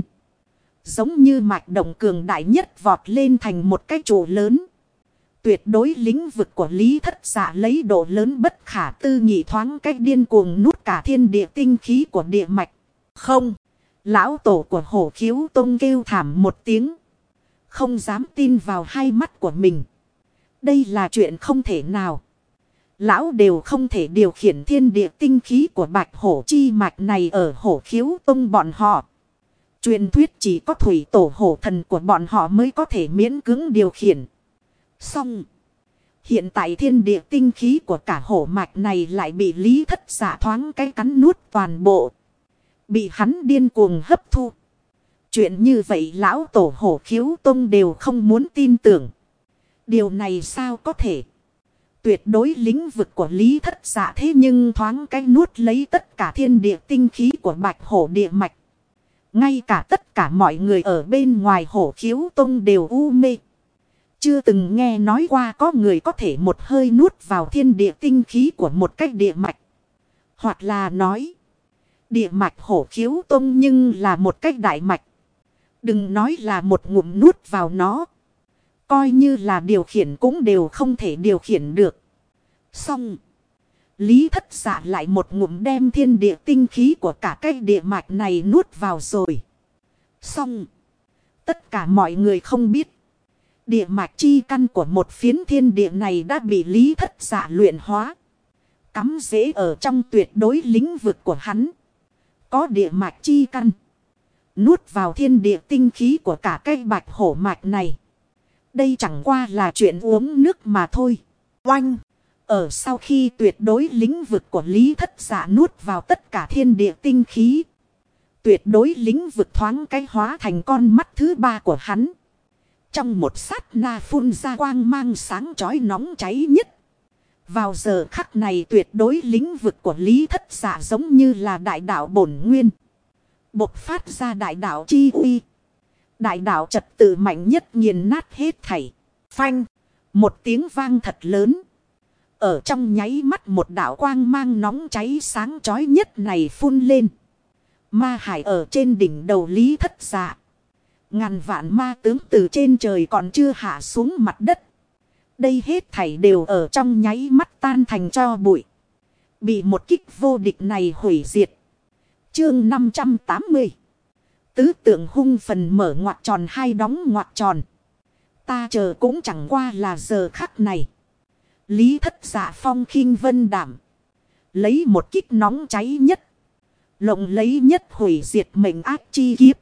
S1: Giống như mạch động cường đại nhất vọt lên thành một cái trụ lớn. Tuyệt đối lĩnh vực của Lý Thất Dạ lấy độ lớn bất khả tư nghị thoáng cách điên cuồng nuốt cả thiên địa tinh khí của địa mạch. Không, lão tổ của Hổ Khiếu Tông kêu thảm một tiếng. Không dám tin vào hai mắt của mình. Đây là chuyện không thể nào. Lão đều không thể điều khiển thiên địa tinh khí của Bạch Hổ chi mạch này ở Hổ Khiếu Tông bọn họ. Truyền thuyết chỉ có thủy tổ hổ thần của bọn họ mới có thể miễn cưỡng điều khiển. Xong. Hiện tại thiên địa tinh khí của cả hổ mạch này lại bị Lý Thất Dạ thoáng cái cắn nuốt toàn bộ. Bị hắn điên cuồng hấp thu. Chuyện như vậy lão tổ Hổ Khiếu Tông đều không muốn tin tưởng. Điều này sao có thể? Tuyệt đối lĩnh vực của Lý Thất Dạ thế nhưng thoáng cái nuốt lấy tất cả thiên địa tinh khí của Bạch Hổ địa mạch. Ngay cả tất cả mọi người ở bên ngoài Hổ Khiếu Tông đều u mê. Chưa từng nghe nói qua có người có thể một hơi nuốt vào thiên địa tinh khí của một cách địa mạch. Hoặc là nói, địa mạch Hổ Khiếu Tông nhưng là một cách đại mạch. Đừng nói là một ngụm nuốt vào nó. Coi như là điều khiển cũng đều không thể điều khiển được. Xong. Lý Thất Dạ lại một ngụm đem thiên địa tinh khí của cả cái địa mạch này nuốt vào rồi. Xong. Tất cả mọi người không biết. Địa mạch chi căn của một phiến thiên địa này đã bị Lý Thất Dạ luyện hóa. Cắm rễ ở trong tuyệt đối lĩnh vực của hắn. Có địa mạch chi căn. Nuốt vào thiên địa tinh khí của cả cái Bạch Hổ mạch này. Đây chẳng qua là chuyện uống nước mà thôi. Oanh! Ở sau khi tuyệt đối lĩnh vực của Lý Thất Dạ nuốt vào tất cả thiên địa tinh khí. Tuyệt đối lĩnh vực thoáng cái hóa thành con mắt thứ ba của hắn. Trong một sát na phun ra quang mang sáng chói nóng cháy nhất. Vào giờ khắc này tuyệt đối lĩnh vực của Lý Thất Dạ giống như là đại đạo bổn nguyên. Bộc phát ra đại đạo chi uy. Đại đạo trật tự mạnh nhất nghiền nát hết thảy. Phanh. Một tiếng vang thật lớn. Ở trong nháy mắt một đạo quang mang nóng cháy sáng chói nhất này phun lên. Ma hải ở trên đỉnh đầu Lý Thất Dạ. Ngàn vạn ma tướng từ trên trời còn chưa hạ xuống mặt đất. Đây hết thảy đều ở trong nháy mắt tan thành tro bụi. Bị một kích vô địch này hủy diệt. Chương 580. Tứ tượng hung phần mở ngoặc tròn hai đóng ngoặc tròn. Ta chờ cũng chẳng qua là giờ khắc này. Lý Thất Dạ phong khinh vân đảm. Lấy một kích nóng cháy nhất. Lộng lấy nhất hủy diệt mệnh ác chi kiếp.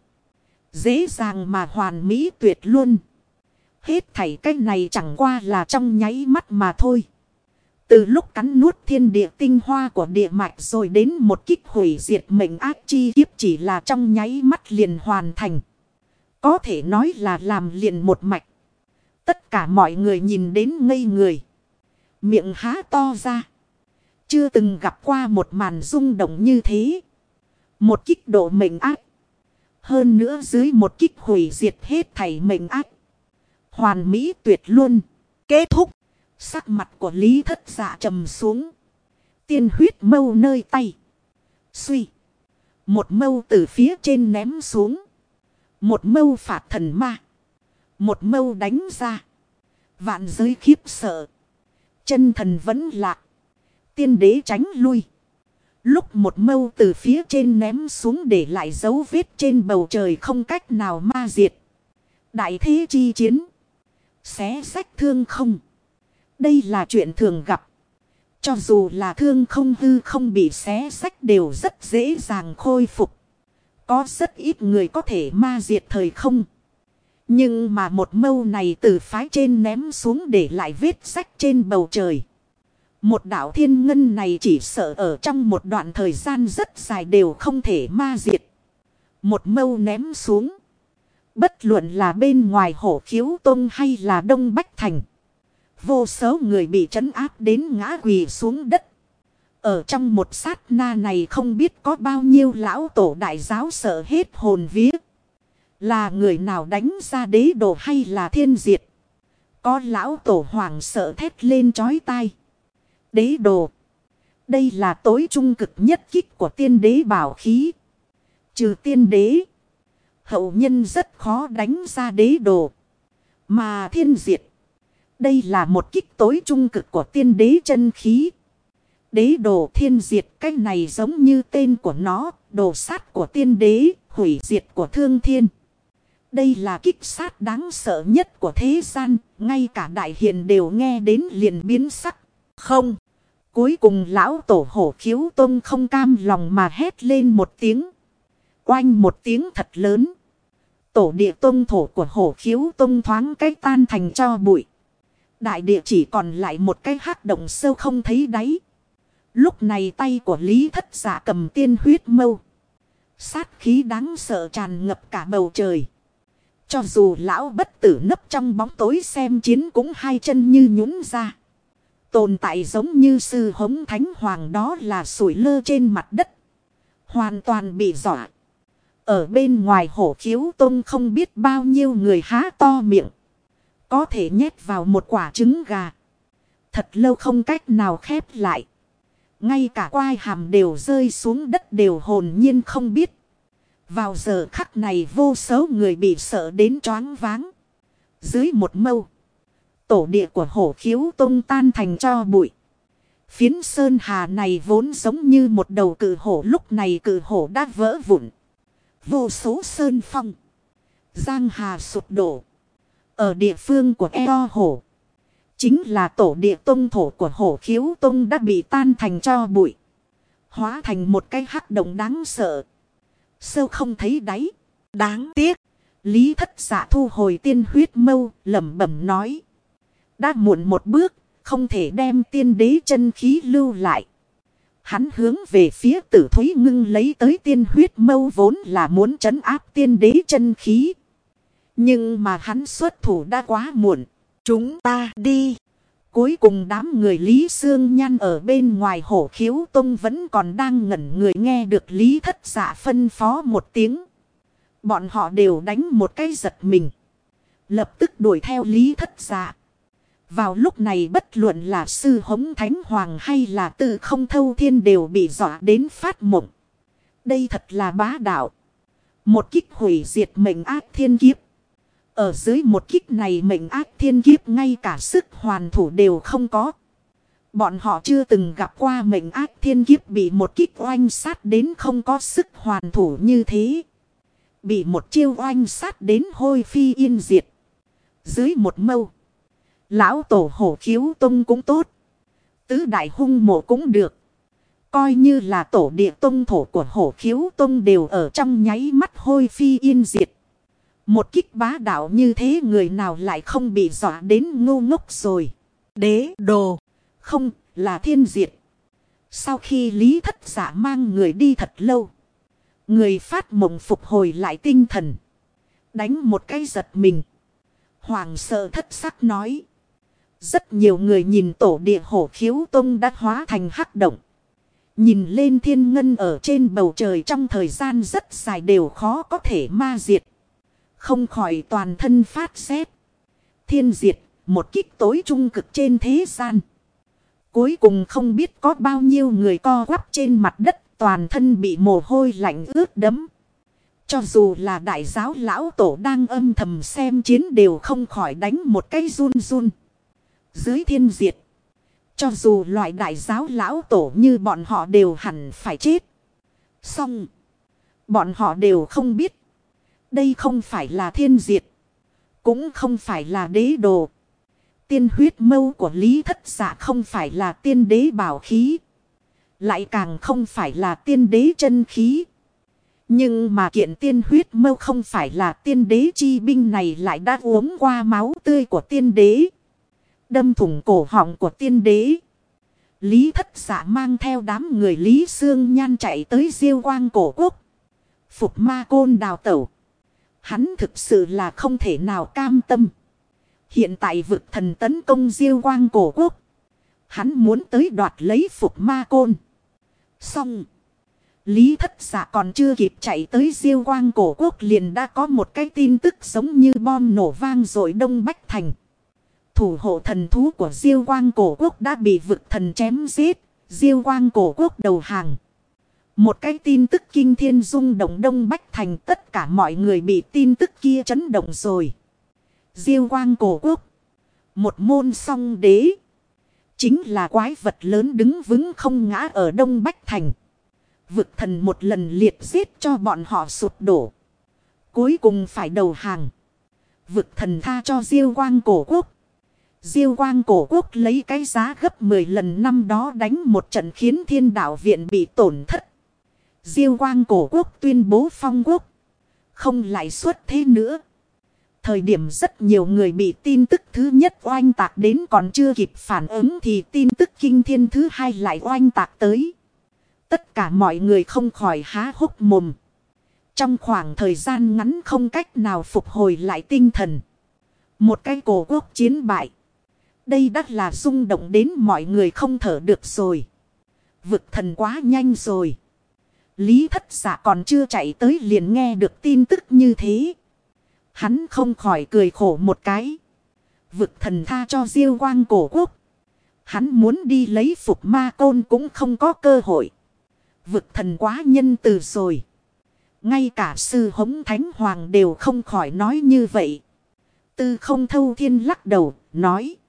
S1: Dễ dàng mà hoàn mỹ tuyệt luôn. Hết thảy cái này chẳng qua là trong nháy mắt mà thôi. Từ lúc cắn nuốt thiên địa tinh hoa của địa mạch rồi đến một kích hủy diệt mệnh ác chi kiếp chỉ là trong nháy mắt liền hoàn thành. Có thể nói là làm liền một mạch. Tất cả mọi người nhìn đến ngây người. Miệng há to ra. Chưa từng gặp qua một màn rung động như thế. Một kích độ mệnh ác. Hơn nữa dưới một kích hủy diệt hết thảy mệnh ác. Hoàn mỹ tuyệt luôn. Kết thúc. Sắc mặt của Lý Thất Dạ trầm xuống. Tiên huyết mâu nơi tay. Suy. Một mâu từ phía trên ném xuống. Một mâu phạt thần ma. Một mâu đánh ra. Vạn giới khiếp sợ. Chân thần vẫn lạc. Tiên đế tránh lui. Lúc một mâu từ phía trên ném xuống để lại dấu vết trên bầu trời không cách nào ma diệt. Đại thế chi chiến. Xé rách thương không. Đây là chuyện thường gặp. Cho dù là thương không hư không bị xé rách đều rất dễ dàng khôi phục. Có rất ít người có thể ma diệt thời không. Nhưng mà một mâu này từ phái trên ném xuống để lại vết rách trên bầu trời. Một đạo thiên ngân này chỉ sợ ở trong một đoạn thời gian rất dài đều không thể ma diệt. Một mâu ném xuống. Bất luận là bên ngoài Hổ Khiếu Tông hay là Đông Bách Thành. Vô số người bị trấn áp đến ngã quỳ xuống đất. Ở trong một sát na này không biết có bao nhiêu lão tổ đại giáo sợ hết hồn vía. Là người nào đánh ra đế đồ hay là thiên diệt. Có lão tổ hoàng sợ thét lên chói tai. Đế đồ. Đây là tối trung cực nhất kích của tiên đế bảo khí. Trừ tiên đế. Hậu nhân rất khó đánh ra đế đồ. Mà thiên diệt. Đây là một kích tối trung cực của tiên đế chân khí. Đế đồ thiên diệt cách này giống như tên của nó. Đồ sát của tiên đế, hủy diệt của thương thiên. Đây là kích sát đáng sợ nhất của thế gian. Ngay cả đại hiền đều nghe đến liền biến sắc. Không. Cuối cùng lão tổ Hổ Khiếu Tông không cam lòng mà hét lên một tiếng. Oanh một tiếng thật lớn. Tổ địa tông thổ của Hổ Khiếu Tông thoáng cách tan thành cho bụi. Đại địa chỉ còn lại một cái hắc động sâu không thấy đáy. Lúc này tay của Lý Thất Dạ cầm tiên huyết mâu. Sát khí đáng sợ tràn ngập cả bầu trời. Cho dù lão bất tử nấp trong bóng tối xem chiến cũng hai chân như nhũn ra. Tồn tại giống như sư hống thánh hoàng đó là sủi lơ trên mặt đất. Hoàn toàn bị dọa. Ở bên ngoài Hổ Khiếu Tông không biết bao nhiêu người há to miệng. Có thể nhét vào một quả trứng gà. Thật lâu không cách nào khép lại. Ngay cả quai hàm đều rơi xuống đất đều hồn nhiên không biết. Vào giờ khắc này vô số người bị sợ đến choáng váng. Dưới một mâu. Tổ địa của Hổ Khiếu Tông tan thành cho bụi. Phiến sơn hà này vốn giống như một đầu cự hổ. Lúc này cự hổ đã vỡ vụn. Vô số sơn phong. Giang hà sụp đổ. Ở địa phương của Eo Hổ. Chính là tổ địa tông thổ của Hổ Khiếu Tông đã bị tan thành cho bụi. Hóa thành một cái hắc động đáng sợ. Sâu không thấy đáy. Đáng tiếc. Lý Thất Dạ thu hồi tiên huyết mâu lẩm bẩm nói. Đã muộn một bước. Không thể đem tiên đế chân khí lưu lại. Hắn hướng về phía Tử Thúy Ngưng lấy tới tiên huyết mâu vốn là muốn trấn áp tiên đế chân khí. Nhưng mà hắn xuất thủ đã quá muộn. Chúng ta đi. Cuối cùng đám người Lý Sương Nhan ở bên ngoài Hổ Khiếu Tông vẫn còn đang ngẩn người nghe được Lý Thất Dạ phân phó một tiếng. Bọn họ đều đánh một cái giật mình. Lập tức đuổi theo Lý Thất Dạ. Vào lúc này bất luận là sư hống thánh hoàng hay là Tư Không Thâu Thiên đều bị dọa đến phát mộng. Đây thật là bá đạo. Một kích hủy diệt mệnh ác thiên kiếp. Ở dưới một kích này mệnh ác thiên kiếp ngay cả sức hoàn thủ đều không có. Bọn họ chưa từng gặp qua mệnh ác thiên kiếp bị một kích oanh sát đến không có sức hoàn thủ như thế. Bị một chiêu oanh sát đến hôi phi yên diệt. Dưới một mâu. Lão tổ Hổ Khiếu Tông cũng tốt. Tứ đại hung mộ cũng được. Coi như là tổ địa tông thổ của Hổ Khiếu Tông đều ở trong nháy mắt hôi phi yên diệt. Một kích bá đạo như thế người nào lại không bị dọa đến ngu ngốc rồi. Đế đồ. Không, là thiên diệt. Sau khi Lý Thất Dạ mang người đi thật lâu. Người phát mộng phục hồi lại tinh thần. Đánh một cái giật mình. Hoàng sợ thất sắc nói. Rất nhiều người nhìn tổ địa Hổ Khiếu Tông đã hóa thành hắc động. Nhìn lên thiên ngân ở trên bầu trời trong thời gian rất dài đều khó có thể ma diệt. Không khỏi toàn thân phát rét. Thiên diệt, một kích tối trung cực trên thế gian. Cuối cùng không biết có bao nhiêu người co quắp trên mặt đất, toàn thân bị mồ hôi lạnh ướt đẫm. Cho dù là đại giáo lão tổ đang âm thầm xem chiến đều không khỏi đánh một cái run run. Dưới thiên diệt, cho dù loại đại giáo lão tổ như bọn họ đều hẳn phải chết. Xong, bọn họ đều không biết. Đây không phải là thiên diệt, cũng không phải là đế đồ. Tiên huyết mâu của Lý Thất Dạ không phải là tiên đế bảo khí. Lại càng không phải là tiên đế chân khí. Nhưng mà kiện tiên huyết mâu không phải là tiên đế chi binh này lại đã uống qua máu tươi của tiên đế. Đâm thủng cổ họng của tiên đế. Lý Thất Dạ mang theo đám người Lý Xương Nhan chạy tới Diêu Quang cổ quốc. Phục Ma Côn đào tẩu. Hắn thực sự là không thể nào cam tâm. Hiện tại vực thần tấn công Diêu Quang cổ quốc. Hắn muốn tới đoạt lấy Phục Ma Côn. Xong. Lý Thất Dạ còn chưa kịp chạy tới Diêu Quang cổ quốc liền đã có một cái tin tức giống như bom nổ vang rồi Đông Bách Thành. Thủ hộ thần thú của Diêu Quang cổ quốc đã bị vực thần chém giết. Diêu Quang cổ quốc đầu hàng. Một cái tin tức kinh thiên rung động Đông Bách Thành, tất cả mọi người bị tin tức kia chấn động rồi. Diêu Quang cổ quốc. Một môn song đế. Chính là quái vật lớn đứng vững không ngã ở Đông Bách Thành. Vực thần một lần liệt giết cho bọn họ sụp đổ. Cuối cùng phải đầu hàng. Vực thần tha cho Diêu Quang cổ quốc. Diêu Quang cổ quốc lấy cái giá gấp 10 lần năm đó đánh một trận khiến Thiên Đạo Viện bị tổn thất. Diêu Quang cổ quốc tuyên bố phong quốc. Không lại xuất thế nữa. Thời điểm rất nhiều người bị tin tức thứ nhất oanh tạc đến còn chưa kịp phản ứng thì tin tức kinh thiên thứ hai lại oanh tạc tới. Tất cả mọi người không khỏi há hốc mồm. Trong khoảng thời gian ngắn không cách nào phục hồi lại tinh thần. Một cái cổ quốc chiến bại. Đây đắt là rung động đến mọi người không thở được rồi. Vực thần quá nhanh rồi. Lý Thất Dạ còn chưa chạy tới liền nghe được tin tức như thế. Hắn không khỏi cười khổ một cái. Vực thần tha cho Diêu Quang cổ quốc. Hắn muốn đi lấy Phục Ma Côn cũng không có cơ hội. Vực thần quá nhân từ rồi. Ngay cả sư Hống Thánh Hoàng đều không khỏi nói như vậy. Tư Không Thâu Thiên lắc đầu, nói.